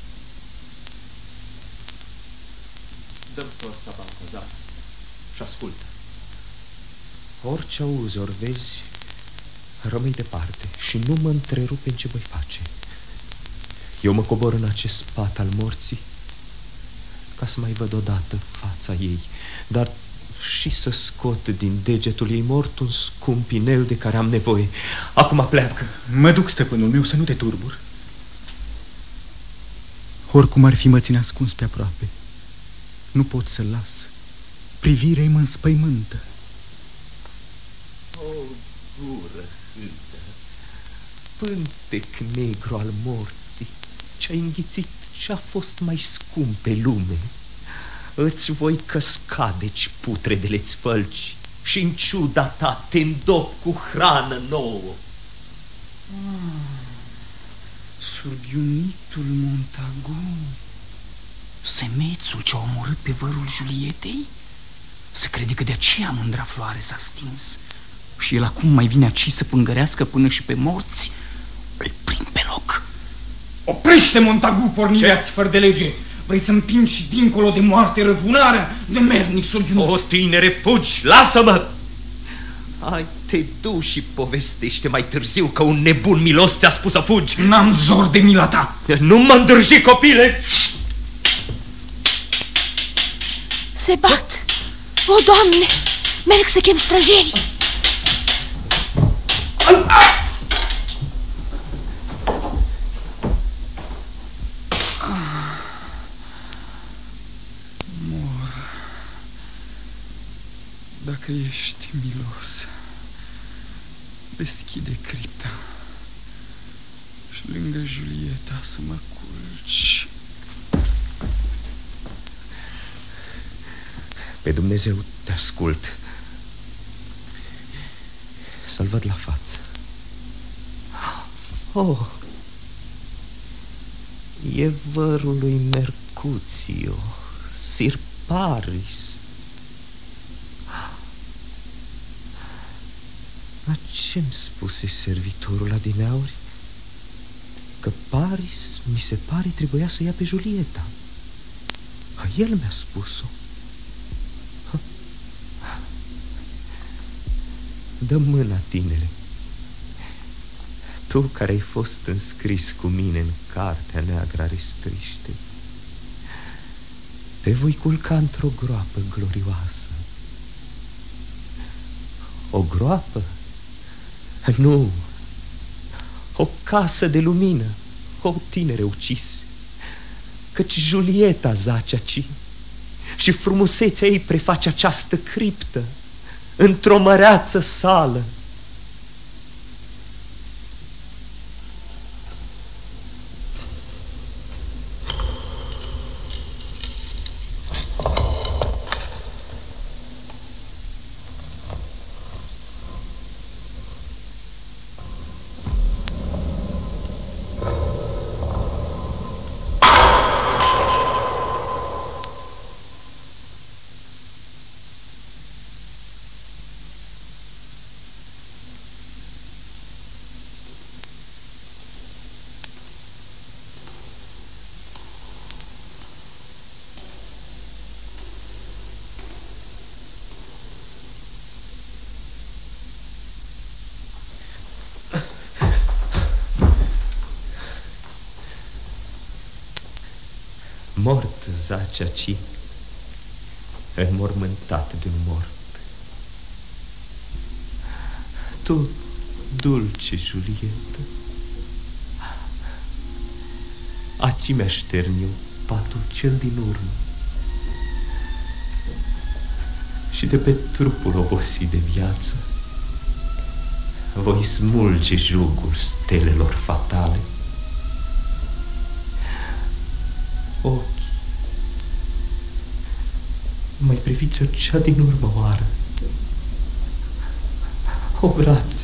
Dă-mi torța, Balcazar, și ascultă. Orice auzi, ori vezi, rămâi departe și nu mă întrerupe în ce voi face. Eu mă cobor în acest spat al morții ca să mai văd odată fața ei, dar și să scot din degetul ei mort un scump inel de care am nevoie. Acum pleacă. Mă duc, stăpânul meu, să nu te turbur. Oricum ar fi, mă ține ascuns pe aproape. Nu pot să-l las. Privirea-i mă înspăimântă. O, gură hâtă, pântec negru al morții, ce-a înghițit ce-a fost mai scump pe lume. Îți voi căsca deci putredele-ți fălci și în ciuda ta te îndop cu hrană nouă. Surghiunitul Montagu, semețul ce-a omorât pe vărul Julietei? Se crede că de aceea mândra floare s-a stins și el acum mai vine aici să pângărească până și pe morți? Îl prind pe loc. Oprește, Montagu, pornileați fără de lege! Vrei să împingi dincolo de moarte răzbunarea? Nemernic surghiunit! O, tinere, fugi, lasă-mă! Hai, te du și povestește mai târziu că un nebun milos ți-a spus să fugi. N-am zor de mila ta. Nu mă îndrăji, copile! Se bat! O, Doamne! Merg să chem străjerii! Dacă ești milos, deschide cripta și lângă Julieta să mă culci. Pe Dumnezeu te ascult. Să-l văd la față. Oh, e vărul lui Mercuțio, Sir Paris. Dar ce-mi spuse servitorul adineauri? Că Paris, mi se pare, trebuia să ia pe Julieta. El mi-a spus-o. Dă mâna, tinere. Tu care ai fost înscris cu mine în cartea neagră a restriște, te voi culca într-o groapă glorioasă. O groapă? Nu, o casă de lumină, o tinere ucis, căci Julieta zace aci și frumusețea ei preface această criptă într-o măreață sală. Mort zace aci, înmormântat de un mort. Tu, dulce Julieta, aci mi-aștern eu patul cel din urmă și de pe trupul obosit de viață voi smulge jugul stelelor fatale. Ochi, mai priviți-o cea din urmă oară, o brațe,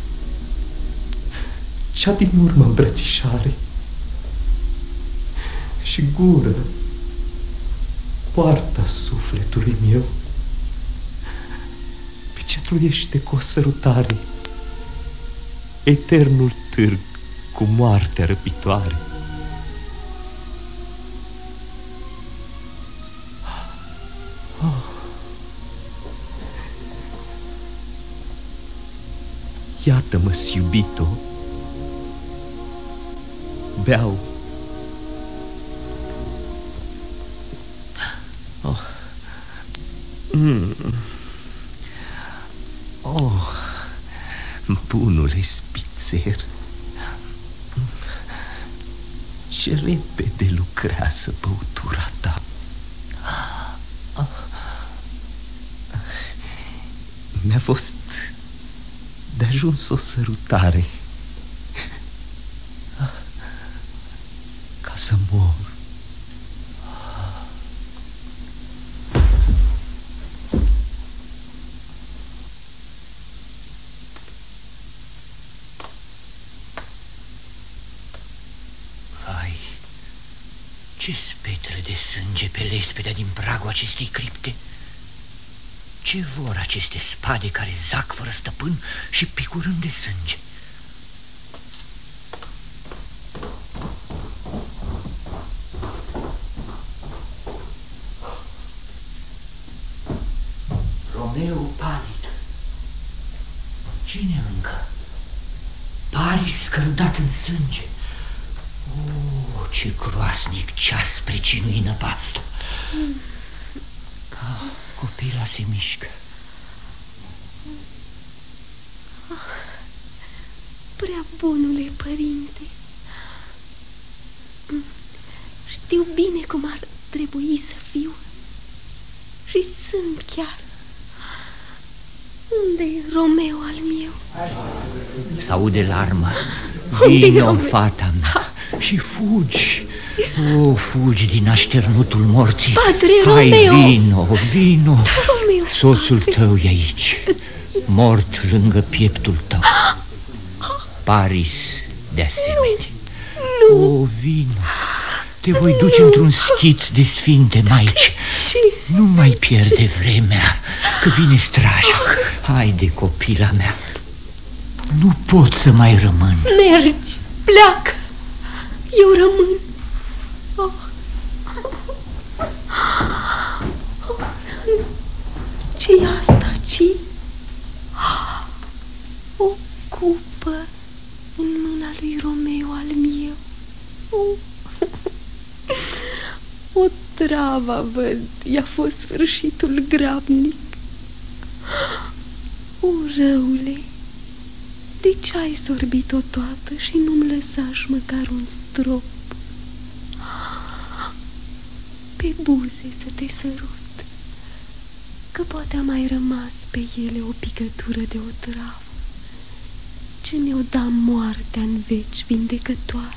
cea din urmă îmbrățișare, și gură, poarta sufletului meu, pecetluiește cu o sărutare eternul târg cu moartea răpitoare. Iată-mă, iubito, beau. Oh. Oh, bunule spițer, ce repede lucrează băutura ta. Mi-a fost de ajuns o sărutare ca să mor. Vai, ce spetră de sânge pe lespedea din pragul acestei cripte! Ce vor aceste spade care zac fără stăpân și picurând de sânge? Romeo palid. Cine încă? Paris scăldat în sânge. Oh, ce groasnic ceas pricinui năpastă. Copila se mișcă. Prea bunule părinte, știu bine cum ar trebui să fiu și sunt chiar. Unde-i Romeo al meu? S-aude larmă. Vino, fata mea, și fugi. O, fugi din așternutul morții. Padre Hai, Romeo! vino. Da, Romeo, Soțul tău e aici, mort lângă pieptul tău. Paris de asemenea. O, vino. Te voi duce într-un schit de sfinte maici. Nu mai pierde vremea, că vine straja. Haide, copila mea. Nu pot să mai rămân. Mergi, pleacă. Eu rămân. Ce-i asta, ci? O cupă în mâna lui Romeo al meu. O travă, văd, i-a fost sfârșitul grabnic. O, răule, de ce ai sorbit-o toată și nu-mi lăsași măcar un strop? Pe buze să te sărut, că poate a mai rămas pe ele o picătură de o travă ce mi-o da moartea în veci vindecătoare.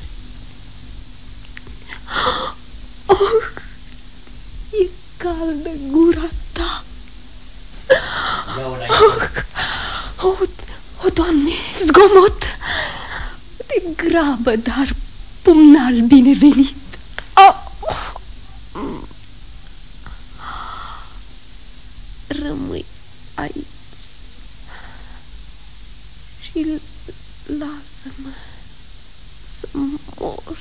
Oh, e caldă gura ta. O, Doamne, zgomot de grabă, dar pumnal binevenit. Rămâi aici și lasă-mă să mor.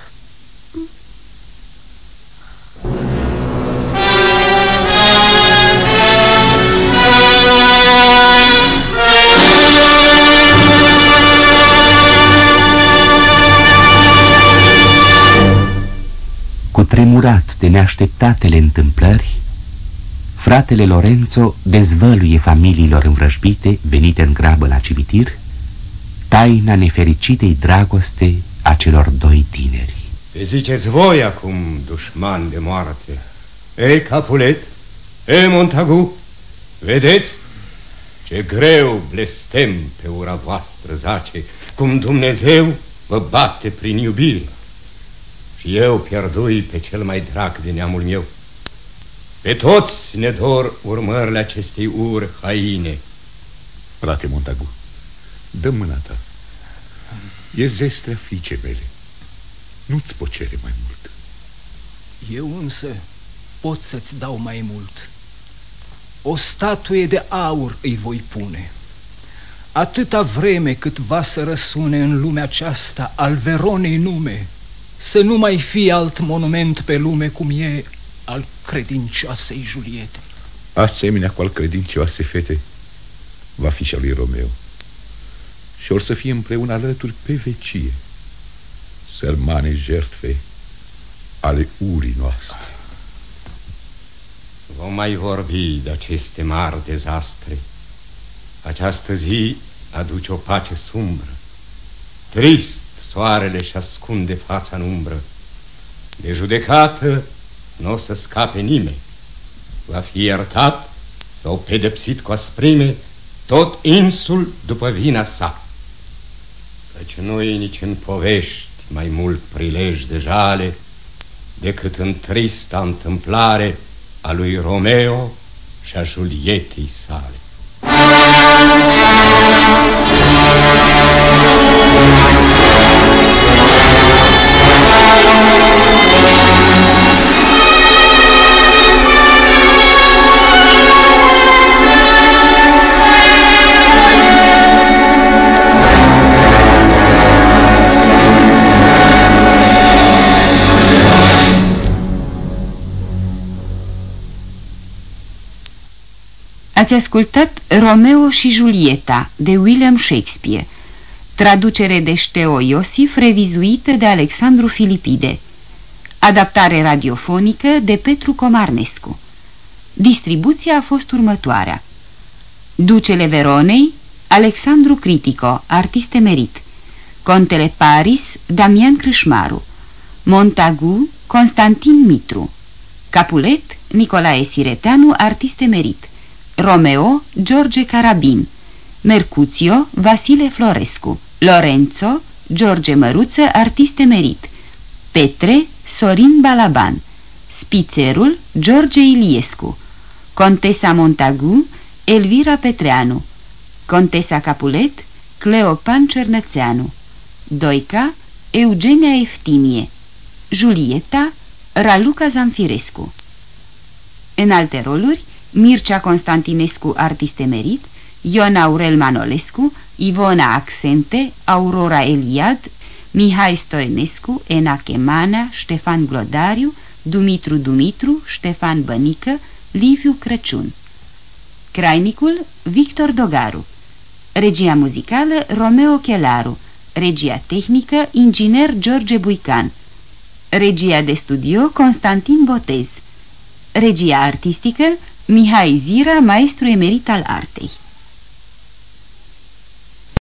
Cutremurat de neașteptatele întâmplări, fratele Lorenzo dezvăluie familiilor învrăjbite venite în grabă la cimitir taina nefericitei dragoste a celor doi tineri. Te ziceți voi acum, dușman de moarte. Ei, Capulet, ei, Montagu, vedeți ce greu blestem pe ura voastră zace, cum Dumnezeu vă bate prin iubire. Și eu pierdui pe cel mai drag de neamul meu. Pe toți ne dor urmările acestei uri haine. Frate Montagu, dă mâna ta. E zestrea fiicei mele. Nu-ți pot cere mai mult. Eu însă pot să-ți dau mai mult. O statuie de aur îi voi pune. Atâta vreme cât va să răsune în lumea aceasta al Veronei nume, să nu mai fie alt monument pe lume cum e al credincioasei Juliete. Asemenea cu al credincioasei fete va fi și a lui Romeo. Și or să fie împreună alături pe vecie, sărmane jertfe ale urii noastre. Vom mai vorbi de aceste mari dezastre. Această zi aduce o pace sumbră. Trist soarele își ascunde fața în umbră. De judecată nu o să scape nimeni. Va fi iertat sau pedepsit cu asprime tot insul după vina sa. Căci nu-i nici în povești mai mult prilej de jale decât în trista întâmplare a lui Romeo și a Julietei sale. Ați ascultat Romeo și Julieta de William Shakespeare, traducere de Șteo Iosif, revizuită de Alexandru Filipide, adaptare radiofonică de Petru Comarnescu. Distribuția a fost următoarea: Ducele Veronei, Alexandru Critico, artist emerit; Contele Paris, Damian Crâșmaru; Montagu, Constantin Mitru; Capulet, Nicolae Sireteanu, artist emerit; Romeo, George Carabin; Mercuțio, Vasile Florescu; Lorenzo, George Măruță, artist emerit; Petre, Sorin Balaban, spițerul George Iliescu, contesa Montagu Elvira Petreanu, contesa Capulet Cleopan Cernățeanu, Doica Eugenia Eftimie, Julieta Raluca Zamfirescu. În alte roluri, Mircea Constantinescu, artist emerit, Ion Aurel Manolescu, Ivona Accente, Aurora Eliad, Mihai Stoenescu, Ena Chemana, Ștefan Glodariu, Dumitru Dumitru, Ștefan Bănică, Liviu Crăciun. Crainicul Victor Dogaru. Regia muzicală Romeo Chelaru. Regia tehnică inginer George Buican. Regia de studio Constantin Botez. Regia artistică Mihai Zira, maestru emerit al artei.